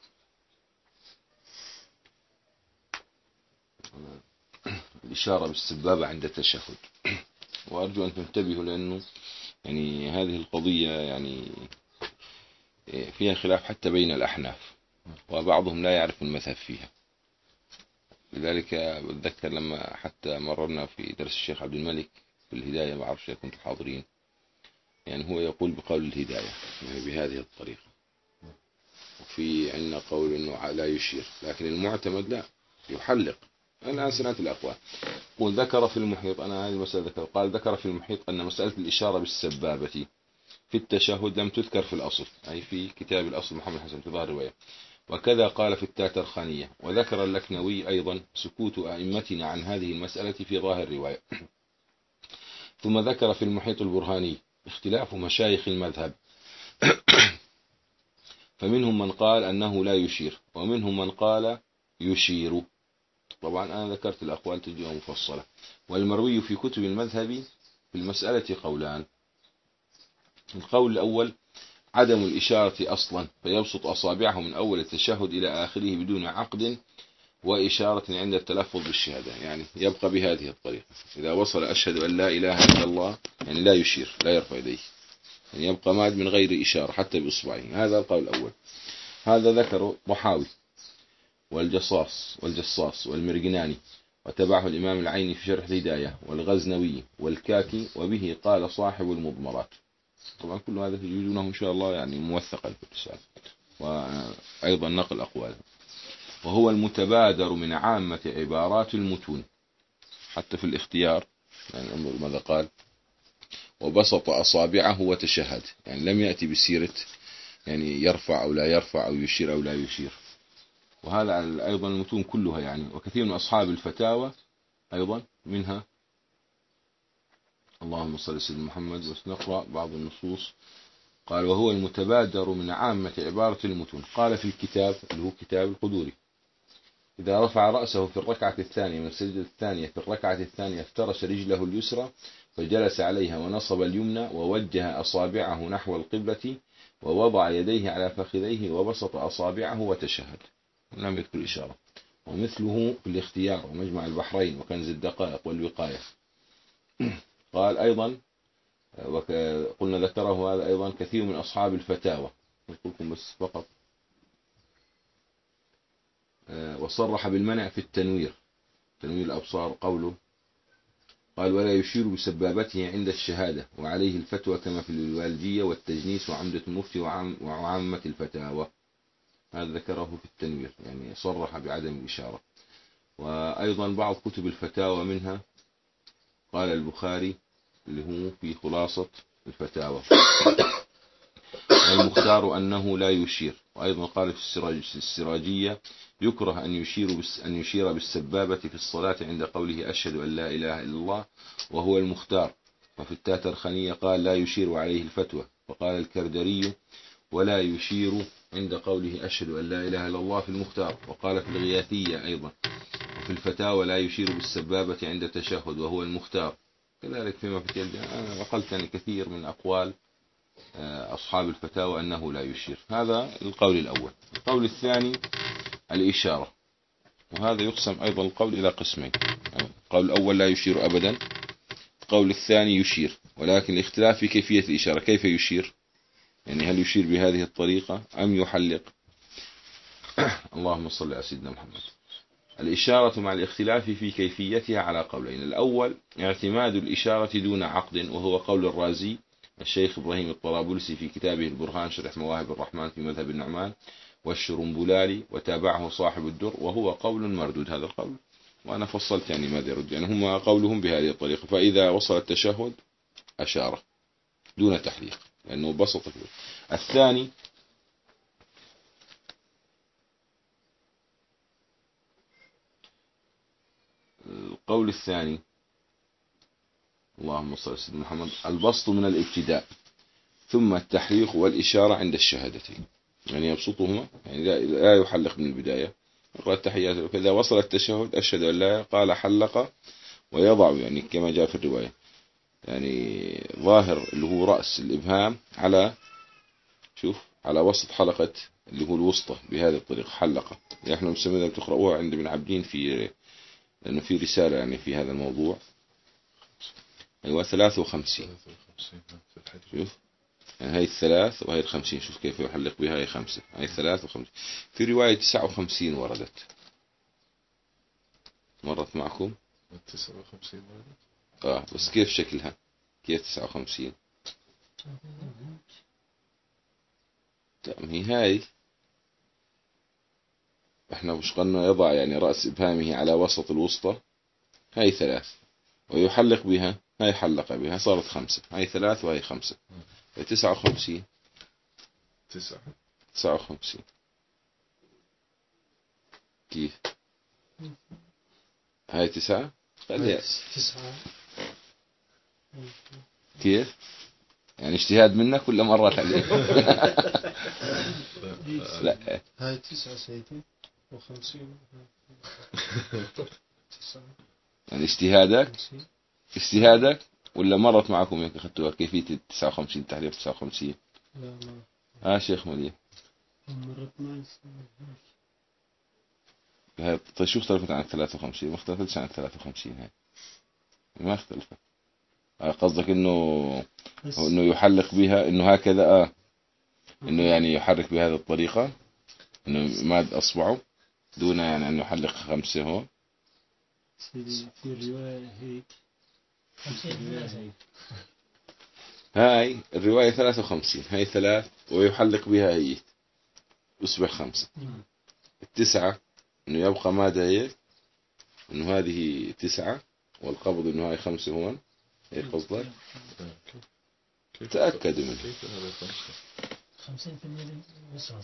الإشارة بالسبابة عند التشهد، وأرجو أن تنتبهوا لأنه يعني هذه القضية يعني فيها خلاف حتى بين الأحناف، وبعضهم لا يعرف المذهب فيها. لذلك بتذكر لما حتى مررنا في درس الشيخ عبد الملك في الهداية، ما أعرف كنتم حاضرين، يعني هو يقول بقول الهداية يعني بهذه الطريقة، وفي عندنا قول أنه لا يشير، لكن المعتمد لا يحلق. الآن سنأتي الأقوال. وذكر في المحيط، أنا هذه المسألة ذكر، قال ذكر في المحيط أن مسألة الإشارة بالسبابة في التشهد لم تذكر في الأصل، أي في كتاب الأصل محمد حسن في ظاهر الرواية، وكذا قال في التاترخانية. وذكر اللكنوي أيضا سكوت أئمتنا عن هذه المسألة في ظاهر الرواية. ثم ذكر في المحيط البرهاني اختلاف مشايخ المذهب فمنهم من قال أنه لا يشير، ومنهم من قال يشير. طبعا أنا ذكرت الأقوال تجي مفصلة. والمروي في كتب المذهب في المسألة قولان. القول الأول عدم الإشارة أصلا، فيبسط أصابعه من أول التشهد إلى آخره بدون عقد وإشارة عند التلفظ بالشهادة، يعني يبقى بهذه الطريقة. إذا وصل أشهد أن لا إله إلا الله يعني لا يشير، لا يرفع يديه، يعني يبقى ماد من غير إشارة حتى بإصبعه. هذا القول الأول. هذا ذكره طحاوي والجصاص والجصاص والمرجناني، وتبعه الإمام العيني في شرح الهداية، والغزنوي والكاكي، وبه قال صاحب المضمرات. طبعا كل هذا تجدونه إن شاء الله يعني موثقا في الرسالة، وأيضا نقل أقواله. وهو المتبادر من عامة عبارات المتون حتى في الاختيار، يعني انظر ماذا قال: وبسط أصابعه وتشهد، يعني لم يأتي بسيرة يعني يرفع أو لا يرفع أو يشير أو لا يشير. وهذا أيضا المتون كلها يعني. وكثير من أصحاب الفتاوى أيضا منها، اللهم صل على سيدنا محمد، بس نقرأ بعض النصوص. قال: وهو المتبادر من عامة عبارة المتون. قال في الكتاب اللي هو كتاب القدوري: إذا رفع رأسه في الركعة الثانية من السجدة الثانية في الركعة الثانية افترش رجله اليسرى فجلس عليها ونصب اليمنى ووجه أصابعه نحو القبلة ووضع يديه على فخذيه وبسط أصابعه وتشهد. لم يذكر الإشارة. ومثله في الاختيار ومجمع البحرين وكنز الدقائق والوقاية. قال أيضا، وقلنا ذكره هذا أيضا كثير من أصحاب الفتاوى، نقول لكم بس فقط. وصرح بالمنع في التنوير، تنوير الأبصار، قوله: قال: ولا يشير بسبابته عند الشهادة، وعليه الفتوى كما في الوالدية والتجنيس وعمدة المفتي وعامة الفتاوى. هذا ذكره في التنوير، يعني صرح بعدم الإشارة. وأيضا بعض كتب الفتاوى منها قال البخاري اللي هو في خلاصة الفتاوى: والمختار أنه لا يشير. وأيضا قال في السراجية: يكره أن يشير أن يشير بالسبابة في الصلاة عند قوله أشهد أن لا إله إلا الله، وهو المختار. وفي التاترخانية قال: لا يشير وعليه الفتوى. وقال الكردري: ولا يشير عند قوله أشهد أن لا إله إلا الله في المختار. وقال في الغياثية أيضا وفي الفتاوى: لا يشير بالسبابة عند التشهد وهو المختار. كذلك فيما في الترجمة أنا نقلت يعني كثير من أقوال أصحاب الفتاوى أنه لا يشير. هذا القول الأول. القول الثاني الإشارة، وهذا يقسم أيضا القول إلى قسمين. القول الأول لا يشير أبدا، القول الثاني يشير، ولكن الاختلاف في كيفية الإشارة. كيف يشير؟ يعني هل يشير بهذه الطريقة أم يحلق؟ اللهم صل على سيدنا محمد. الإشارة مع الاختلاف في كيفيتها على قولين. الأول اعتماد الإشارة دون عقد، وهو قول الرازي الشيخ إبراهيم الطرابلسي في كتابه البرهان شرح مواهب الرحمن في مذهب النعمان، والشرنبلالي وتابعه صاحب الدر، وهو قول مردود. هذا القول وأنا فصلت يعني ماذا يرد، يعني هم قولهم بهذه الطريقة، فإذا وصل التشهد أشار دون تحليق لأنه بسط فيه. الثاني القول الثاني اللهم صل على سيدنا محمد، البسط من الابتداء ثم التحليق والإشارة عند الشهادتين، يعني يبسطهما، يعني لا يحلق من البداية، يقرأ التحيات، فإذا وصل التشهد أشهد أن لا، قال حلق ويضع، يعني كما جاء في الرواية، يعني ظاهر اللي هو رأس الإبهام على شوف على وسط حلقة اللي هو الوسطى بهذه الطريقة حلقة. يعني احنا مسمينها بتقرأوها عند ابن عابدين في، لأنه في رسالة يعني في هذا الموضوع. أيوة ثلاثة وخمسين شوف، يعني هاي الثلاث وهي الخمسين، شوف كيف يحلق بها، هاي خمسة، هاي ثلاث وخمسين. في رواية تسعة وخمسين وردت، مرت معكم تسعة وخمسين وردت. اه بس كيف شكلها، كيف تسعة وخمسين؟ هي هاي احنا مش قلنا يضع يعني رأس إبهامه على وسط الوسطى، هاي ثلاث، ويحلق بها، هاي حلق بها صارت خمسة، هاي ثلاث وهي خمسة، هاي تسعة وخمسين. تسعة تسعة وخمسين كيف؟ هاي تسعة خليها تسعة كيف؟ يعني اجتهاد منك ولا مرات عليك؟ لا هاي تسعة سيدي وخمسين يعني اجتهادك اجتهادك ولا مرت معكم هيك اخذتوها كيفية تسعة وخمسين تحليل تسعة وخمسين؟ لا ما ها شيخ مليح مرت معي. هاي طيب شو اختلفت عن ثلاثة وخمسين؟ ما اختلفتش عن ثلاثة وخمسين، هاي ما اختلفت. قصدك انه انه يحلق بها انه هكذا اه انه يعني يحرك بهذه الطريقة، انه ماد اصبعه دون يعني ان يحلق خمسة هون. سيدي في الرواية هيك هاي الرواية ثلاثة وخمسين، هاي ثلاث ويحلق بها هي يصبح خمسة. التسعة انه يبقى ماذا هيك، انه هذه تسعة والقبض انه هاي خمسة هون، هيك قصدك؟ تأكد منه. كيف هذا خمسة؟ خمسين في المية وصلت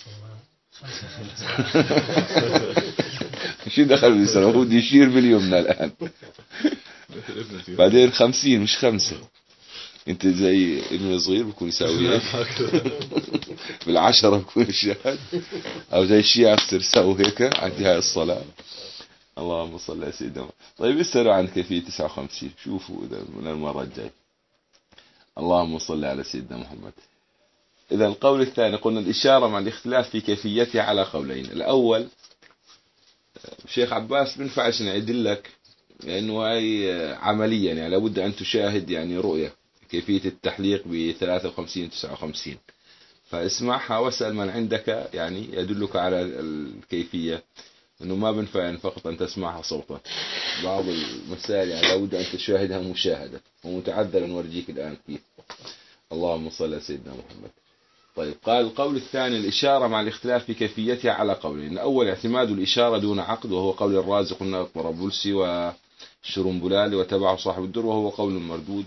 شو دخل بالسنة، هو بده يشير باليمنى الآن. بعدين خمسين مش خمسة، انت زي ابن صغير بكون يساوي هيك بالعشرة بكون الشهد، او زي الشيعة بصير يساوي هيك عندي هاي الصلاة. اللهم صل على سيدنا. طيب اسألوا عن كيفية تسعة وخمسين، شوفوا إذا من المرة الجاي. اللهم صل على سيدنا محمد. إذا القول الثاني قلنا الإشارة مع الاختلاف في كيفيتها على قولين. الأول شيخ عباس بنفعش نعدل لك لأنه هاي عمليا يعني لابد أن تشاهد يعني رؤية كيفية التحليق ب ثلاثة وخمسين تسعة وخمسين، فاسمعها واسأل من عندك يعني يدلك على الكيفية، انه ما بنفع يعني فقط ان تسمعها صوتا، بعض المسائل يعني لابد ان تشاهدها مشاهدة، ومتعذر نورجيك الان كيف. اللهم صل على سيدنا محمد. طيب قال القول الثاني الإشارة مع الاختلاف في كيفيتها على قولين. الأول اعتماد الإشارة دون عقد، وهو قول الرازي قلنا الطرابلسي والشرنبلالي وتبعه صاحب الدر، وهو قول مردود.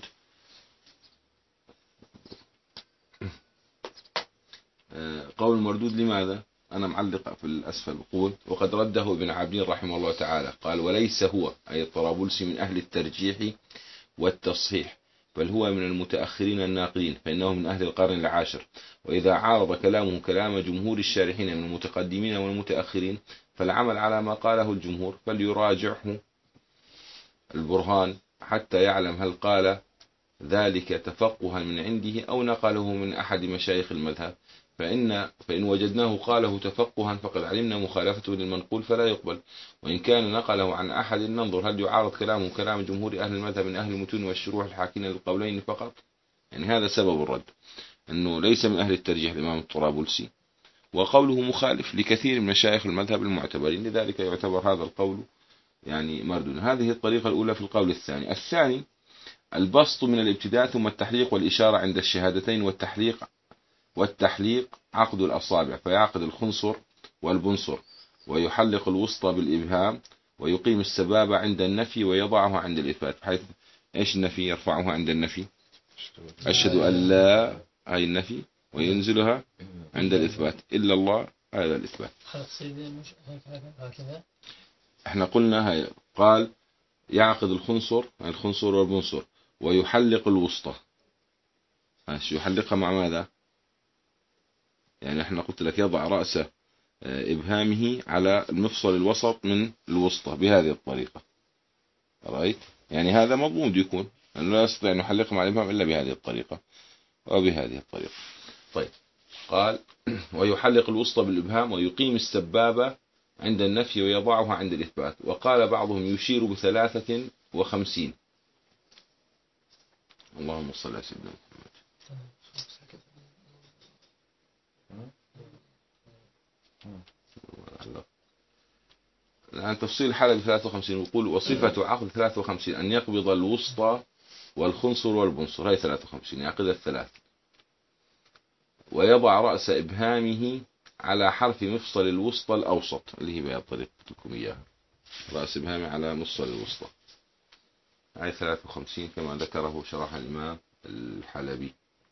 قول مردود لماذا؟ أنا معلق في الأسفل بقول وقد رده ابن عابدين رحمه الله تعالى، قال وليس هو أي الطرابلسي من أهل الترجيح والتصحيح، بل هو من المتأخرين الناقلين، فإنه من أهل القرن العاشر، وإذا عارض كلامه كلام جمهور الشارحين من المتقدمين والمتأخرين فالعمل على ما قاله الجمهور، فليراجعه البرهان حتى يعلم هل قال ذلك تفقها من عنده أو نقله من أحد مشايخ المذهب، فإن, فإن وجدناه قاله تفقها فقد علمنا مخالفته للمنقول فلا يقبل، وإن كان نقله عن أحد ننظر هل يعارض كلامه كلام جمهور أهل المذهب من أهل المتون والشروح الحاكين للقولين فقط. يعني هذا سبب الرد، أنه ليس من أهل الترجيح الإمام الطرابلسي، وقوله مخالف لكثير من مشايخ المذهب المعتبرين، لذلك يعتبر هذا القول يعني مردود. هذه الطريقة الأولى في القول الثاني. الثاني البسط من الابتداء ثم التحليق والإشارة عند الشهادتين، والتحليق والتحليق عقد الأصابع، فيعقد الخنصر والبنصر ويحلق الوسطى بالإبهام، ويقيم السبابة عند النفي ويضعه عند الإثبات. بحيث إيش النفي؟ يرفعه عند النفي، أشهد أن لا، هاي النفي، وينزلها عند الإثبات، إلا الله، هذا الإثبات. حلق سيدي مش هيك هكذا. احنا قلنا هاي، قال يعقد الخنصر الخنصر والبنصر ويحلق الوسطى. ماشي، يحلقها مع ماذا؟ يعني احنا قلت لك يضع رأس إبهامه على المفصل الوسط من الوسطى بهذه الطريقة. رأيت؟ يعني هذا مضمون يكون أنه لا يستطيع أن يحلق مع الإبهام إلا بهذه الطريقة وبهذه الطريقة. طيب، قال ويحلق الوسطى بالإبهام ويقيم السبابة عند النفي ويضعها عند الإثبات. وقال بعضهم يشير بثلاثة وخمسين. اللهم صل على سيدنا محمد. الآن تفصيل الحالة ثلاثة وخمسين، يقول وصفة عقد ثلاثة وخمسين أن يقبض الوسطى والخنصر والبنصر، هاي ثلاثة وخمسين، يعقد الثلاث، ويضع رأس إبهامه على حرف مفصل الوسطى الأوسط، اللي هي بهذه الطريقة لكم إياها، رأس إبهامه على مفصل الوسطى، هاي ثلاثة وخمسين كما ذكره شرح الإمام الحلبي.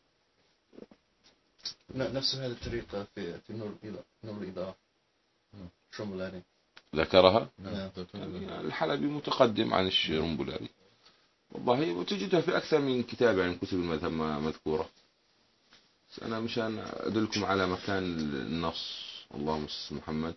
نفس هذه الطريقة في في نور الإضاءة، نور الإضاءة شمولاني ذكرها نعم. الحلبي متقدم عن الشرنبلاري، والله وتجدها في أكثر من كتاب يعني كتب المذهب مذكورة. أنا مشان أدلكم على مكان النص. اللهم صل محمد.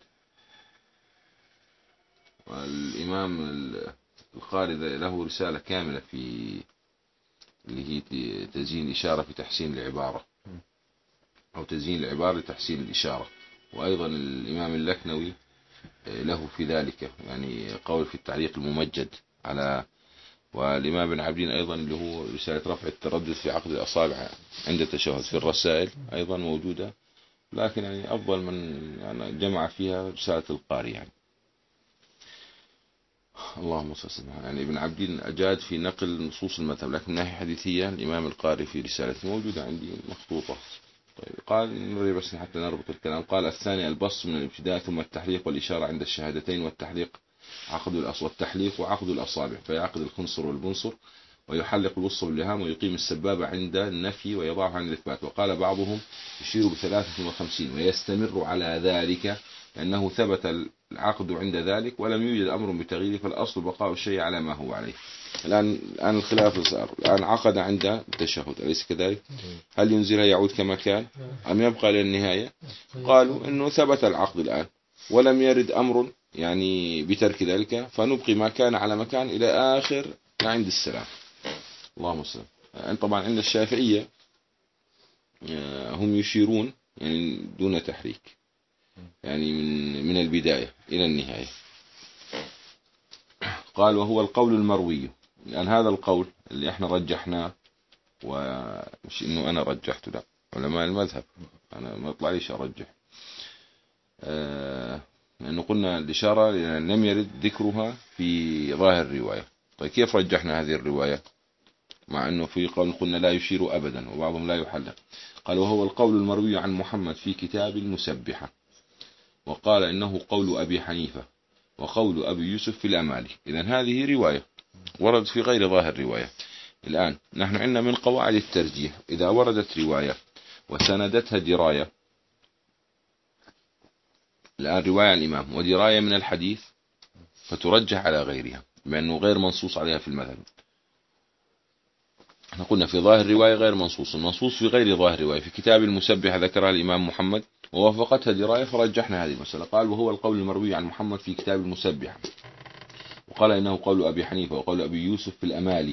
والإمام القاري له رسالة كاملة في اللي هي تزيين الإشارة في تحسين العبارة، أو تزيين العبارة لتحسين الإشارة. وأيضا الإمام اللكنوي له في ذلك يعني قول في التعليق الممجد على. والإمام ابن عابدين أيضا اللي هو رسالة رفع التردد في عقد الأصابع عند التشهد في الرسائل أيضا موجودة، لكن يعني أفضل من يعني جمع فيها رسالة القاري يعني. اللهم صل وسلم. يعني ابن عابدين أجاد في نقل نصوص المذهب، لكن من ناحية حديثية الإمام القاري في رسالته موجودة عندي مخطوطة. طيب، قال نريد بس حتى نربط الكلام. قال الثاني البسط من الابتداء ثم التحليق والإشارة عند الشهادتين، والتحليق عقد الأصابع، والتحليق وعقد الأصابع، فيعقد الخنصر والبنصر ويحلق الوسطى باللهام ويقيم السبابة عند النفي ويضعها عند الإثبات. وقال بعضهم يشير بثلاثة وخمسين ويستمر على ذلك لأنه ثبت العقد عند ذلك ولم يوجد أمر بتغييره، فالأصل بقاء الشيء على ما هو عليه. الآن الآن الخلاف صار، الآن عقد عند التشهد أليس كذلك؟ هل ينزلها يعود كما كان أم يبقى للنهاية؟ قالوا إنه ثبت العقد الآن ولم يرد أمر يعني بترك ذلك، فنبقي ما كان على مكان إلى آخر عند السلام. اللهم صل. طبعا عند الشافعية هم يشيرون يعني دون تحريك، يعني من من البداية إلى النهاية. قال وهو القول المروي. الآن هذا القول اللي احنا رجحناه، ومش إنه أنا رجحته، لا، علماء المذهب، أنا ما طلع ليش أرجح، آه لأنه قلنا الإشارة لم يرد ذكرها في ظاهر الرواية. طيب كيف رجحنا هذه الرواية مع أنه في قول قلنا لا يشير أبدا وبعضهم لا يحلق؟ قال وهو القول المروي عن محمد في كتاب المسبحة، وقال إنه قول أبي حنيفة وقول أبي يوسف في الأمالي. إذن هذه رواية ورد في غير ظاهر رواية. الآن نحن عندنا من قواعد الترجيح إذا وردت رواية وسندتها دراية، الآن رواية عن الإمام ودراية من الحديث، فترجح على غيرها بأنه غير منصوص عليها في المذهب. احنا قلنا في ظاهر الرواية غير منصوص، المنصوص في غير ظاهر الرواية. في كتاب المسبحة ذكرها الإمام محمد ووافقتها دراية فرجحنا هذه المسألة. قال وهو القول المروي عن محمد في كتاب المسبحة، وقال إنه قول أبي حنيفة وقول أبي يوسف في الأمالي،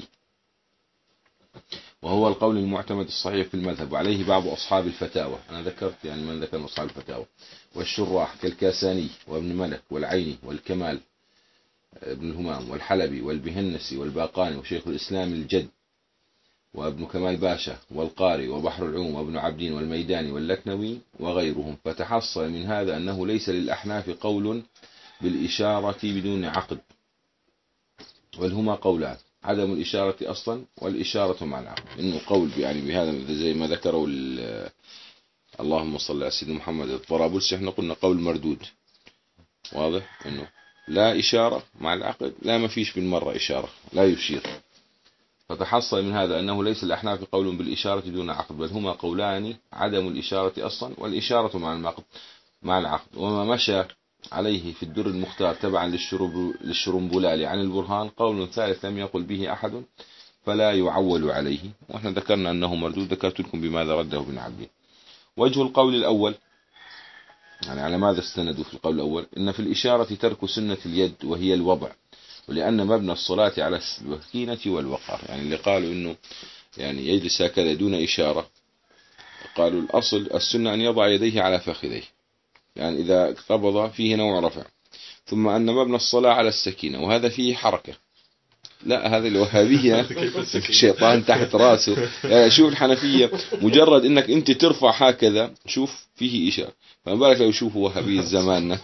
وهو القول المعتمد الصحيح في المذهب، وعليه بعض أصحاب الفتاوى. أنا ذكرت يعني من ذكر أصحاب الفتاوى والشراح كالكاساني وابن ملك والعيني والكمال ابن الهمام والحلبي والبهنسي والباقاني وشيخ الإسلام الجد وابن كمال باشا والقاري وبحر العلوم وابن عبدين والميداني واللكنوي وغيرهم. فتحصل من هذا أنه ليس للأحناف قول بالإشارة بدون عقد، بل هما قولان: عدم الإشارة أصلا والإشارة مع العقد. إنه قول يعني بهذا زي ما ذكروا اللهم صل على سيدنا محمد الطرابلسي، احنا قلنا قول مردود واضح، إنه لا إشارة مع العقد، لا ما فيش بالمرة إشارة، لا يشير. فتحصل من هذا أنه ليس الأحناف قول بالإشارة دون عقد، بل هما قولان: عدم الإشارة أصلا والإشارة مع العقد مع العقد. وما مشى عليه في الدر المختار تبعا للشرنبلالي عن البرهان قول ثالث لم يقل به أحد فلا يعول عليه، وإحنا ذكرنا أنه مردود، ذكرت لكم بماذا رده ابن عبدين. وجه القول الأول، يعني على ماذا استندوا في القول الأول؟ إن في الإشارة ترك سنة اليد وهي الوضع، ولأن مبنى الصلاة على السكينة والوقار. يعني اللي قالوا إنه يعني يجلس هكذا دون إشارة، قالوا الأصل السنة أن يضع يديه على فخذيه، يعني إذا قبض فيه نوع رفع. ثم أن مبنى الصلاة على السكينة، وهذا فيه حركة. لا، هذه الوهابية الشيطان تحت راسه. يعني شوف الحنفية مجرد انك انت ترفع هكذا شوف فيه إشارة، فما بالك لو شوفوا وهابي زماننا.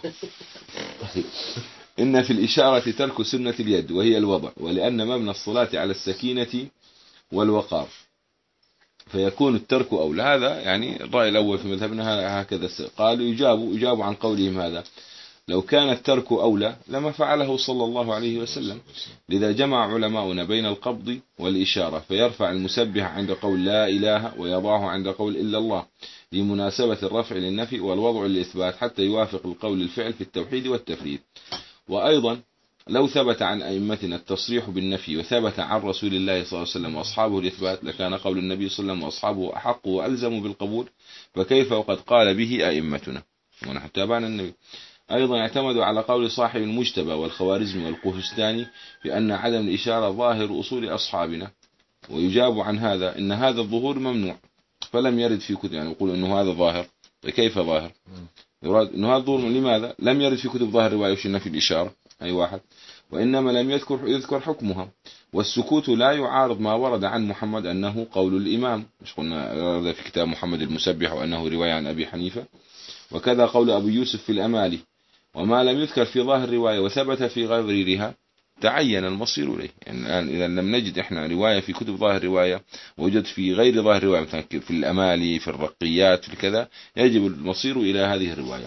إن في الإشارة ترك سنة اليد وهي الوضع، ولأن مبنى الصلاة على السكينة والوقار فيكون الترك أولى. هذا يعني الرأي الأول في مذهبنا هكذا. قالوا يجابوا يجابوا عن قولهم هذا: لو كان الترك أولى لما فعله صلى الله عليه وسلم. لذا جمع علماؤنا بين القبض والإشارة، فيرفع المسبح عند قول لا إله ويضعه عند قول إلا الله، لمناسبة الرفع للنفي والوضع للإثبات، حتى يوافق القول الفعل في التوحيد والتفريد. وأيضا لو ثبت عن أئمتنا التصريح بالنفي وثبت عن رسول الله صلى الله عليه وسلم وأصحابه الإثبات، لكان قول النبي صلى الله عليه وسلم وأصحابه أحق وألزم بالقبول، فكيف وقد قال به أئمتنا ونحن تابعنا النبي. أيضا اعتمدوا على قول صاحب المجتبى والخوارزمي والقفستاني بأن عدم الإشارة ظاهر أصول أصحابنا، ويجاب عن هذا إن هذا الظهور ممنوع، فلم يرد في كتب. يعني يقول إنه هذا ظاهر، كيف ظاهر؟ يراد إنه هذا الظهور لماذا لم يرد في كتب ظاهر رواية وشنا في الإشارة أي واحد، وإنما لم يذكر يذكر حكمها. والسكوت لا يعارض ما ورد عن محمد أنه قول الإمام، مش قلنا ورد في كتاب محمد المسبح وأنه رواية عن أبي حنيفة، وكذا قول أبو يوسف في الأمالي. وما لم يذكر في ظاهر الرواية وثبت في غيرها تعين المصير إليه. يعني الآن إذا لم نجد إحنا رواية في كتب ظاهر الرواية وجد في غير ظاهر الرواية مثلا في الأمالي في الرقيات في كذا، يجب المصير إلى هذه الرواية.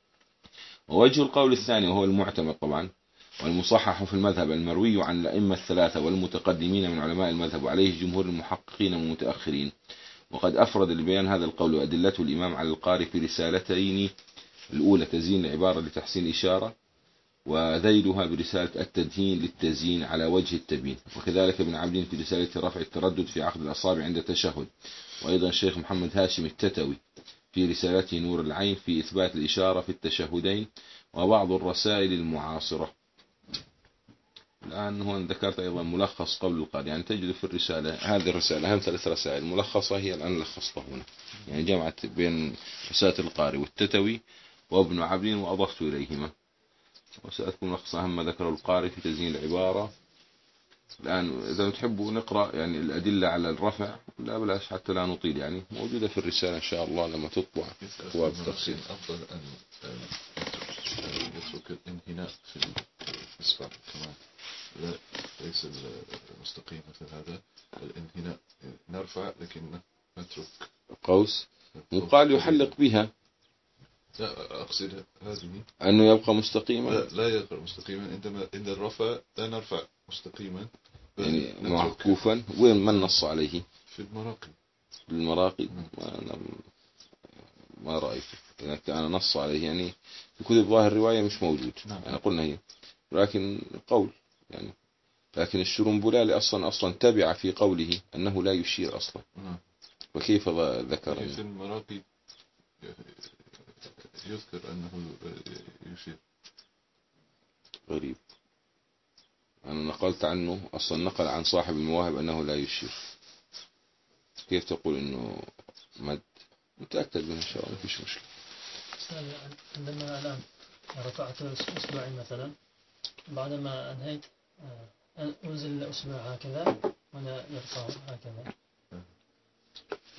ووجه القول الثاني وهو المعتمد طبعا والمصحح في المذهب المروي عن الأئمة الثلاثة والمتقدمين من علماء المذهب، وعليه جمهور المحققين والمتأخرين. وقد أفرد لبيان هذا القول وأدلته الإمام على القاري في رسالتين: الأولى تزيين العبارة لتحسين إشارة، وذيلها برسالة التدهين للتزيين على وجه التبيين. وكذلك ابن عبدين في رسالة رفع التردد في عقد الأصابع عند التشهد. وأيضا الشيخ محمد هاشم التتوي في رسالته نور العين في إثبات الإشارة في التشهدين، وبعض الرسائل المعاصرة. الآن هون ذكرت أيضا ملخص قول القاري، يعني تجد في الرسالة هذه الرسالة هم ثلاث رسائل ملخصة، هي الآن لخصتها هنا، يعني جمعت بين رسالة القاري والتتوي وابن عبدين وأضفت إليهما. وسأذكر ملخص أهم ما ذكره القاري في تزيين العبارة. الآن إذا تحبوا نقرأ يعني الأدلة على الرفع، لا بلاش حتى لا نطيل، يعني موجودة في الرسالة إن شاء الله لما تطبع أبواب التفصيل. أفضل أن يترك الانحناء في الإصبع كمان، لا ليس المستقيم مثل هذا الانحناء، نرفع لكن نترك قوس، وقال يحلق بها. لا أقصد هذه أنه يبقى مستقيما، لا, لا يبقى مستقيما عندما عند الرفع لا نرفع مستقيما، يعني معكوفا. وين من نص عليه؟ في المراقي. بالمراقي ما, أنا ما رأيت إذا كان نص عليه، يعني في كتب ظاهر الرواية مش موجود. نعم. يعني قلنا هي لكن قول يعني، لكن الشرنبلالي أصلا أصلا تبع في قوله أنه لا يشير أصلا. نعم. وكيف ذكر في المراقي يذكر أنه يشير. غريب. أنا نقلت عنه أصلا نقل عن صاحب المواهب أنه لا يشير، كيف تقول أنه مد؟ متأكد منه إن شاء الله مفيش مشكلة. عندما الآن رفعت إصبعي مثلا، بعدما أنهيت أنزل الإصبع هكذا وأنا يرفع هكذا،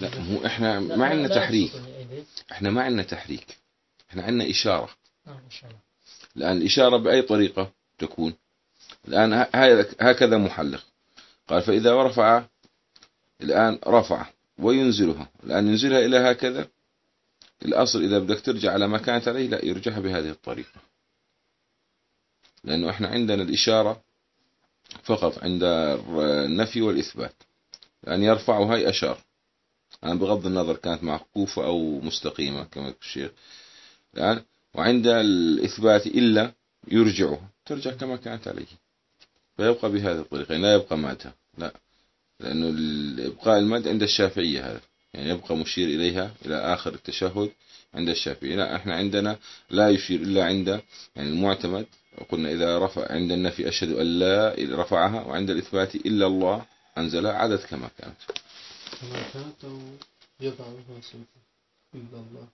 لا مو إحنا ما عندنا تحريك، إحنا ما عندنا تحريك، إحنا عندنا إشارة. الآن الإشارة بأي طريقة تكون؟ الآن هكذا محلق قال فإذا رفع، الآن رفع وينزلها، الآن ينزلها إلى هكذا. الأصل إذا بدك ترجع على ما كانت عليه لا يرجعها بهذه الطريقة، لأنه إحنا عندنا الإشارة فقط عند النفي والإثبات. يعني يرفعها هي أشار، يعني بغض النظر كانت معكوفة أو مستقيمة كما يقول الشيخ الآن. وعند الإثبات إلا يرجعها، ترجع كما كانت عليه، فيبقى بهذه الطريقة، يعني لا يبقى مادها، لا، لأنه إبقاء المد عند الشافعية هذا، يعني يبقى مشير إليها إلى آخر التشهد عند الشافعية. لا، إحنا عندنا لا يشير إلا عند يعني المعتمد. قلنا إذا رفع عند النفي أشهد أن لا رفعها، وعند الإثبات إلا الله أنزلها عدد كما كانت. كما كانت أو يضعها إلا الله.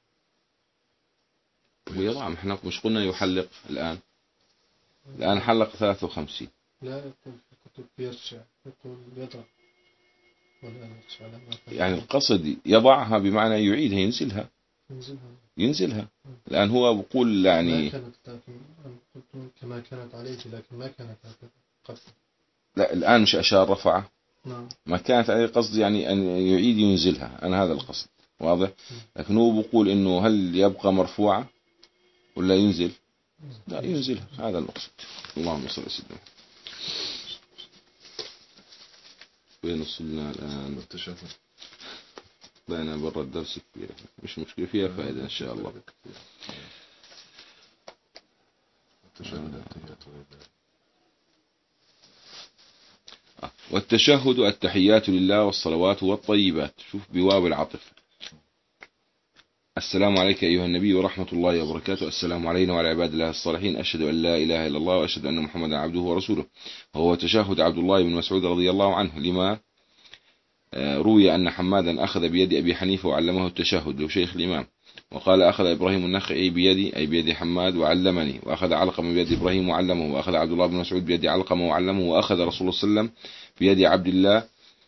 ويضع، إحنا مش قلنا يحلق الآن؟ الآن حلق ثلاثة وخمسين. لا يقول كتب يرجع، يقول يضع ولا يرجع. يعني القصد يضعها بمعنى يعيدها، ينزلها ينزلها, ينزلها. الآن هو بقول يعني ما كانت، لكن كما كانت عليه، لكن ما كانت قبل. لا، الآن مش أشار رفعه. نعم. ما كانت عليه قصد يعني أن يعيد ينزلها، أنا هذا القصد واضح. لكن هو بقول إنه هل يبقى مرفوعة ولا ينزل؟ لا، ينزلها، هذا المقصود. اللهم صل على سيدنا. وين وصلنا الآن؟ التشهد. بقينا برا الدرس كثير، مش مشكلة، فيها فائدة إن شاء الله. والتشهد التحيات لله والصلوات والطيبات. شوف بواو العطف. السلام عليك أيها النبي ورحمة الله وبركاته. السلام علينا وعلى عباد الله الصالحين. أشهد أن لا إله إلا الله وأشهد أن محمدا عبده ورسوله. وهو تشهد عبد الله بن مسعود رضي الله عنه، لما روي أن حمادا أخذ بيد أبي حنيفة وعلمه التشهد، لو شيخ الإمام. وقال أخذ إبراهيم النخعي بيدي، أي بيد حماد، وعلمني. وأخذ علقمة بيد إبراهيم وعلمه. وأخذ عبد الله بن مسعود بيد علقمة وعلمه. وأخذ رسول الله صلى الله عليه وسلم بيد عبد الله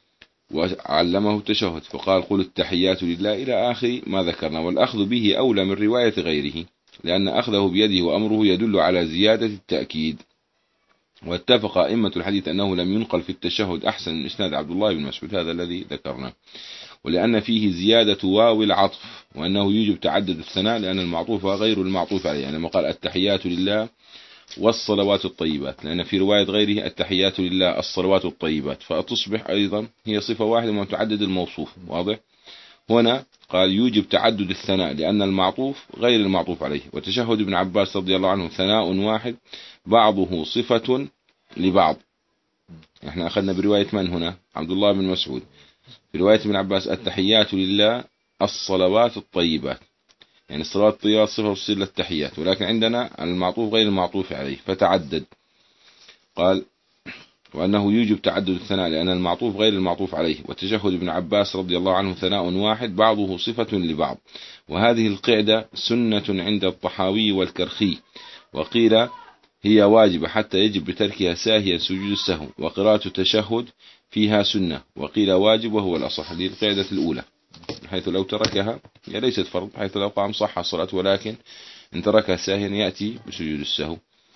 وعلمه التشهد، فقال قل التحيات لله إلى آخر ما ذكرنا. والأخذ به أولى من رواية غيره، لأن أخذه بيده وأمره يدل على زيادة التأكيد. واتفق أئمة الحديث أنه لم ينقل في التشهد أحسن من إسناد عبد الله بن مسعود، هذا الذي ذكرنا. ولأن فيه زيادة واو العطف، وأنه يوجب تعدد الثناء، لأن المعطوف غير المعطوف عليه، يعني لما قال التحيات لله والصلوات الطيبات، لأن في رواية غيره التحيات لله الصلوات الطيبات، فتصبح أيضا هي صفة واحدة ما تعدد الموصوف، واضح. هنا قال يوجب تعدد الثناء، لأن المعطوف غير المعطوف عليه. وتشهد ابن عباس رضي الله عنه ثناء واحد بعضه صفة لبعض. احنا أخذنا برواية من هنا؟ عبد الله بن مسعود. في رواية ابن عباس التحيات لله الصلوات الطيبات، يعني الصلوات الطيبات صفة تصير للتحيات، ولكن عندنا المعطوف غير المعطوف عليه فتعدد. قال وأنه يوجب تعدد الثناء، لأن المعطوف غير المعطوف عليه. وتشهد ابن عباس رضي الله عنه ثناء واحد بعضه صفة لبعض. وهذه القاعدة سنة عند الطحاوي والكرخي، وقيل هي واجبة حتى يجب بتركها ساهيا سجود السهو. وقراءة التشهد فيها سنة، وقيل واجب وهو الأصح. هذه القاعدة الأولى، حيث لو تركها هي ليست فرض، حيث لو قام صح الصلاة، ولكن إن تركها ساهيا يأتي بسجود السهو.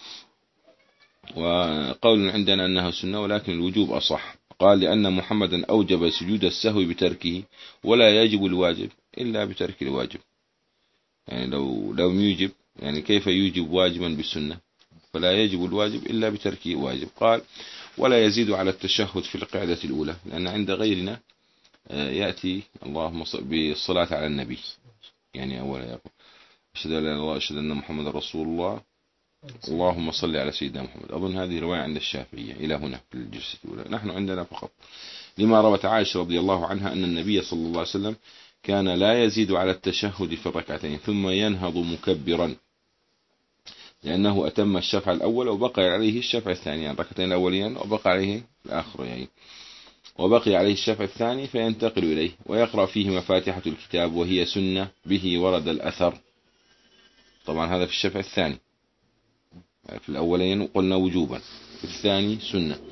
وقول عندنا أنها سنة، ولكن الوجوب أصح. قال لأن محمدا أوجب سجود السهو بتركه، ولا يجب الواجب إلا بترك الواجب. يعني لو لو يوجب، يعني كيف يوجب واجبا بالسنة؟ فلا يجب الواجب إلا بترك واجب. قال ولا يزيد على التشهد في القاعدة الأولى، لأن عند غيرنا يأتي اللهم بالصلاة على النبي، يعني أولا يقول أشهد أن لا إله إلا الله أشهد أن محمد رسول الله اللهم صل على سيدنا محمد. أظن هذه رواية عند الشافعية إلى هنا في الجلسة الأولى. نحن عندنا فقط لما روت عائشة رضي الله عنها أن النبي صلى الله عليه وسلم كان لا يزيد على التشهد في الركعتين ثم ينهض مكبرا، لأنه أتم الشفع الأول وبقي عليه الشفع الثاني، يعني الركعتين الأولين وبقى عليه الآخر، يعني وبقي عليه الشفع الثاني فينتقل إليه ويقرأ فيه مفاتيح الكتاب، وهي سنة به ورد الأثر. طبعا هذا في الشفع الثاني، في الأولين قلنا وجوبا، في الثاني سنة.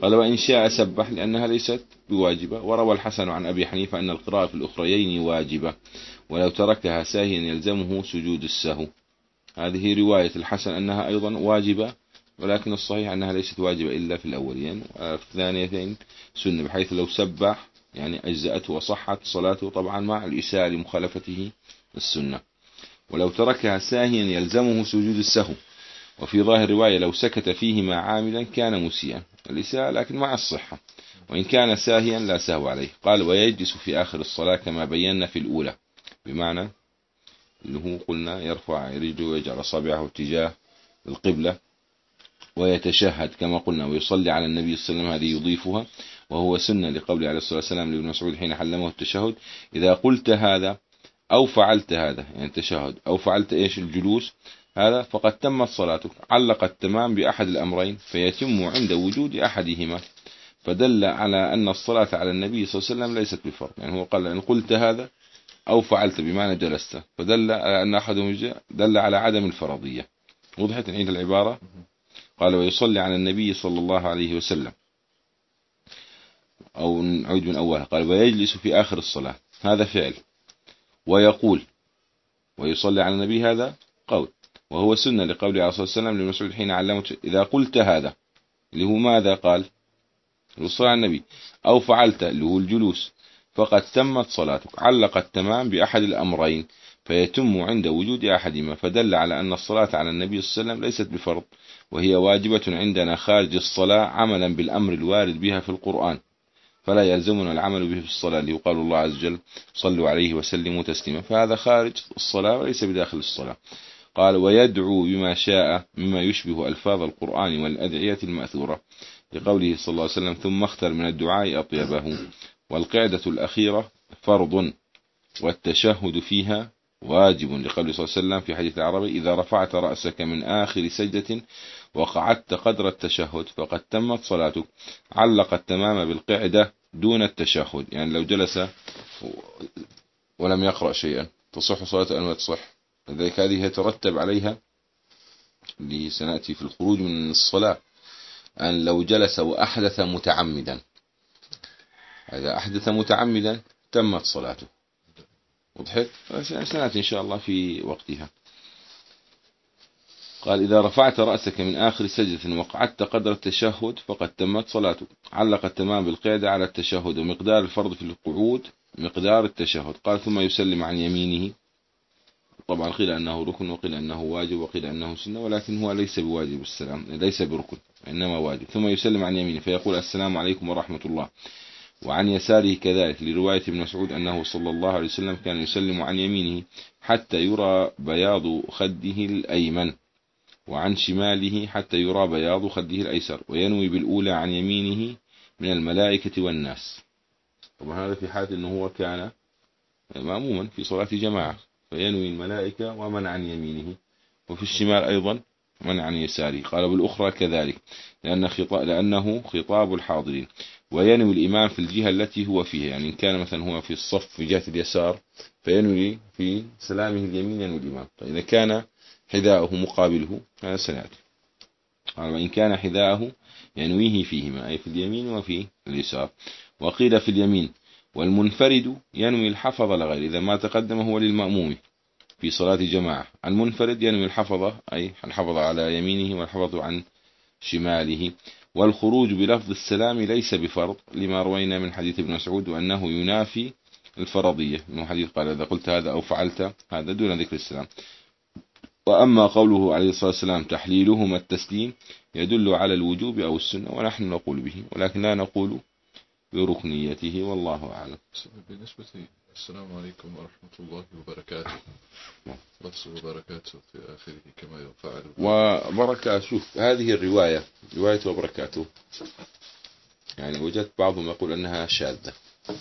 قال وإن شاء سبح لأنها ليست بواجبة. وروى الحسن عن أبي حنيفة أن القراءة في الأخريين واجبة ولو تركها ساهيا يلزمه سجود السهو. هذه رواية الحسن أنها أيضا واجبة، ولكن الصحيح أنها ليست واجبة إلا في الأولين، وفي الثانيتين سنة، بحيث لو سبح يعني أجزأته وصحت صلاته طبعا مع الإساءة لمخالفته السنة. ولو تركها ساهيا يلزمه سجود السهو. وفي ظاهر الرواية لو سكت فيهما عاملا كان مسيئا، الإساءة لكن مع الصحة، وإن كان ساهيا لا سهو عليه. قال ويجلس في آخر الصلاة كما بينا في الأولى، بمعنى أنه قلنا يرفع رجله ويجعل أصابعه اتجاه القبلة ويتشهد كما قلنا ويصلي على النبي صلى الله عليه وسلم، هذه يضيفها وهو سنة لقوله عليه الصلاة والسلام لابن مسعود حين علمه التشهد إذا قلت هذا أو فعلت هذا، يعني التشهد أو فعلت إيش الجلوس هذا فقد تمت صلاتك. علق التمام بأحد الأمرين فيتم عند وجود أحدهما، فدل على أن الصلاة على النبي صلى الله عليه وسلم ليست بفرض. يعني هو قال إن قلت هذا أو فعلت بمعنى جلست، فدل على أن أحدهم دل على عدم الفرضية. وضحت عند العبارة. قال ويصلي على النبي صلى الله عليه وسلم، أو نعود من أولها. قال ويجلس في آخر الصلاة، هذا فعل، ويقول ويصلي على النبي هذا قول، وهو سنة لقوله عليه الصلاة والسلام لمسعود حين علمه إذا قلت هذا اللي هو ماذا قال الصلاة على النبي أو فعلت اللي هو الجلوس فقد تمت صلاتك. علق التمام بأحد الأمرين فيتم عند وجود أحدهما، فدل على أن الصلاة على النبي صلى الله عليه وسلم ليست بفرض، وهي واجبة عندنا خارج الصلاة عملا بالأمر الوارد بها في القرآن، فلا يلزمنا العمل به في الصلاة، ليقال الله عز وجل صلوا عليه وسلموا تسليما، فهذا خارج الصلاة وليس بداخل الصلاة. قال ويدعو بما شاء مما يشبه ألفاظ القرآن والأدعية المأثورة، لقوله صلى الله عليه وسلم ثم اختر من الدعاء أطيبه. والقاعدة الأخيرة فرض والتشهد فيها واجب، لقوله صلى الله عليه وسلم في حديث العربي إذا رفعت رأسك من آخر سجدة وقعدت قدر التشهد فقد تمت صلاتك. علق التمام بالقعدة دون التشهد، يعني لو جلس ولم يقرأ شيئا تصح صلاته أو لا تصح، لذلك هذه يترتب عليها اللي سنأتي في الخروج من الصلاة أن لو جلس وأحدث متعمدا، إذا أحدث متعمدا تمت صلاته. وضحت؟ سنأتي إن شاء الله في وقتها. قال إذا رفعت رأسك من آخر سجدة وقعدت قدر التشهد فقد تمت صلاتك. علق التمام بالقيادة على التشهد، ومقدار الفرض في القعود مقدار التشهد. قال ثم يسلم عن يمينه، طبعا قيل أنه ركن وقيل أنه واجب وقيل أنه سنة، ولكن هو ليس بواجب السلام، ليس بركن إنما واجب. ثم يسلم عن يمينه فيقول السلام عليكم ورحمة الله. وعن يساره كذلك، لرواية ابن مسعود أنه صلى الله عليه وسلم كان يسلم عن يمينه حتى يرى بياض خده الأيمن، وعن شماله حتى يرى بياض خده الأيسر، وينوي بالأولى عن يمينه من الملائكة والناس. طبعا هذا في حال أنه هو كان مأموما في صلاة جماعة، فينوي الملائكة ومن عن يمينه، وفي الشمال أيضا من عن يساره. قال بالأخرى كذلك لأن خطاب لأنه خطاب الحاضرين. وينوي الإمام في الجهة التي هو فيها، يعني إن كان مثلا هو في الصف في جهة اليسار فينوي في سلامه اليمين ينوي الإمام، فإذا كان حذاءه مقابله هذا سنأتي. قال وإن كان حذاءه ينويه فيهما، أي في اليمين وفي اليسار. وقيل في اليمين. والمنفرد ينوي الحفظ لغير، إذا ما تقدم هو للمأموم في صلاة جماعة، المنفرد ينوي الحفظ أي الحفظ على يمينه والحفظ عن شماله. والخروج بلفظ السلام ليس بفرض، لما روينا من حديث ابن مسعود وأنه ينافي الفرضية، من حديث قال إذا قلت هذا أو فعلت هذا دون ذكر السلام. وأما قوله عليه الصلاة والسلام تحليلهما التسليم يدل على الوجوب أو السنة، ونحن نقول به ولكن لا نقول بركنيته، والله أعلم. بالنسبة السلام عليكم ورحمة الله وبركاته، لفظ وبركاته في آخره كما يفعل وبركاته. شوف هذه الرواية رواية وبركاته، يعني وجدت بعضهم يقول أنها شاذة،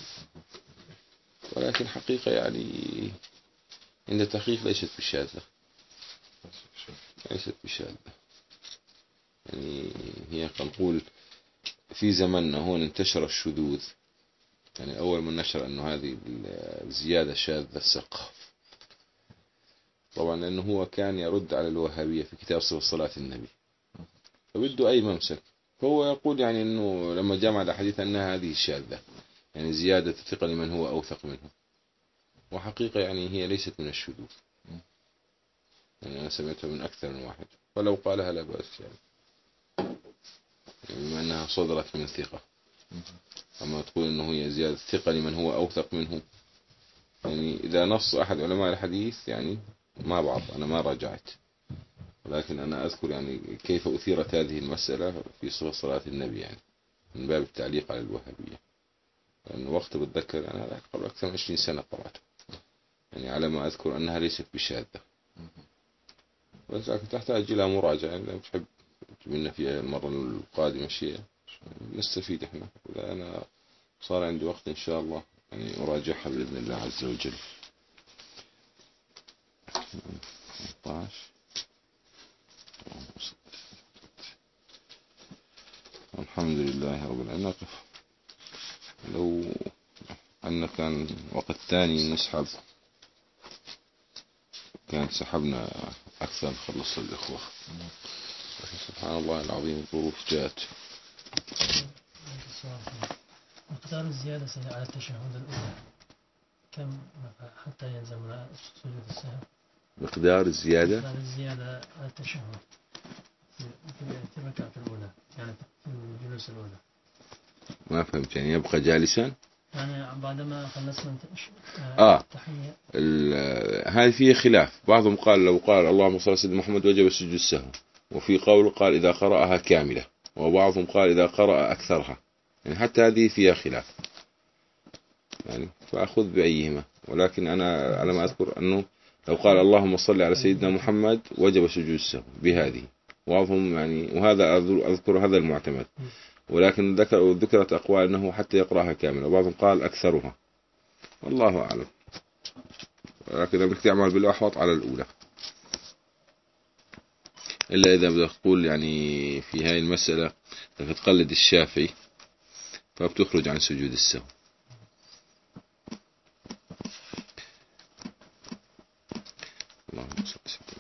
ولكن حقيقة يعني عند تحقيق ليست بشاذة، ليست بشاذة. يعني هي نقول في زمننا هون انتشر الشذوذ، يعني أول من نشر أنه هذه الزيادة شاذة السقف، طبعا لأنه هو كان يرد على الوهابية في كتاب صفة صلاة النبي، فبده أي ممسك فهو يقول يعني أنه لما جمع الحديث أنها هذه الشاذة، يعني زيادة الثقة لمن هو أوثق منه، وحقيقة يعني هي ليست من الشذوذ، يعني أنا سمعتها من أكثر من واحد، فلو قالها لا بأس يعني، يعني بما أنها صدرت من ثقة. أما تقول أنه هي زيادة الثقة لمن هو أوثق منه، يعني إذا نص أحد علماء الحديث يعني ما بعض، أنا ما راجعت، ولكن أنا أذكر يعني كيف أثيرت هذه المسألة في صفة صلاة النبي، يعني من باب التعليق على الوهابية، لأن وقت بتذكر أنا قبل أكثر من عشرين سنة قرأته، يعني على ما أذكر أنها ليست بشاذة، بس لكن تحتاج إلى مراجعة، يعني بحب منا في المرة القادمة شيء نستفيد إحنا، إذا أنا صار عندي وقت إن شاء الله يعني أراجعها بإذن الله عز وجل. الحمد لله رب العالمين. لو أن كان وقت ثاني نسحب كان سحبنا أكثر نخلص الإخوة، سبحان الله العظيم الظروف جاءت. مقدار الزيادة على التشهد الأولى كم حتى يلزم سجود السهو؟ مقدار الزيادة مقدار الزيادة على التشهد في الركعة الأولى، يعني في الجلوس الأولى. ما فهمت، يعني يبقى جالسا يعني بعدما خلصنا آه التحية. هذه فيه خلاف، بعضهم قال لو قال اللهم صل على سيدنا محمد وجب سجود السهو، وفي قول قال إذا قرأها كاملة، وبعضهم قال إذا قرأ أكثرها، يعني حتى هذه فيها خلاف، يعني فأخذ بأيهما، ولكن أنا على ما أذكر أنه لو قال اللهم صل على سيدنا محمد وجب سجود السهو بهذه، وبعضهم يعني، وهذا أذكر هذا المعتمد، ولكن ذكر ذكرت أقوال أنه حتى يقرأها كاملة، وبعضهم قال أكثرها، والله أعلم، ولكن بدك تعمل بالأحوط على الأولى، إلا إذا بدك تقول يعني في هاي المسألة بدك تقلد الشافعي فبتخرج عن سجود السهو. اللهم صل وسلم.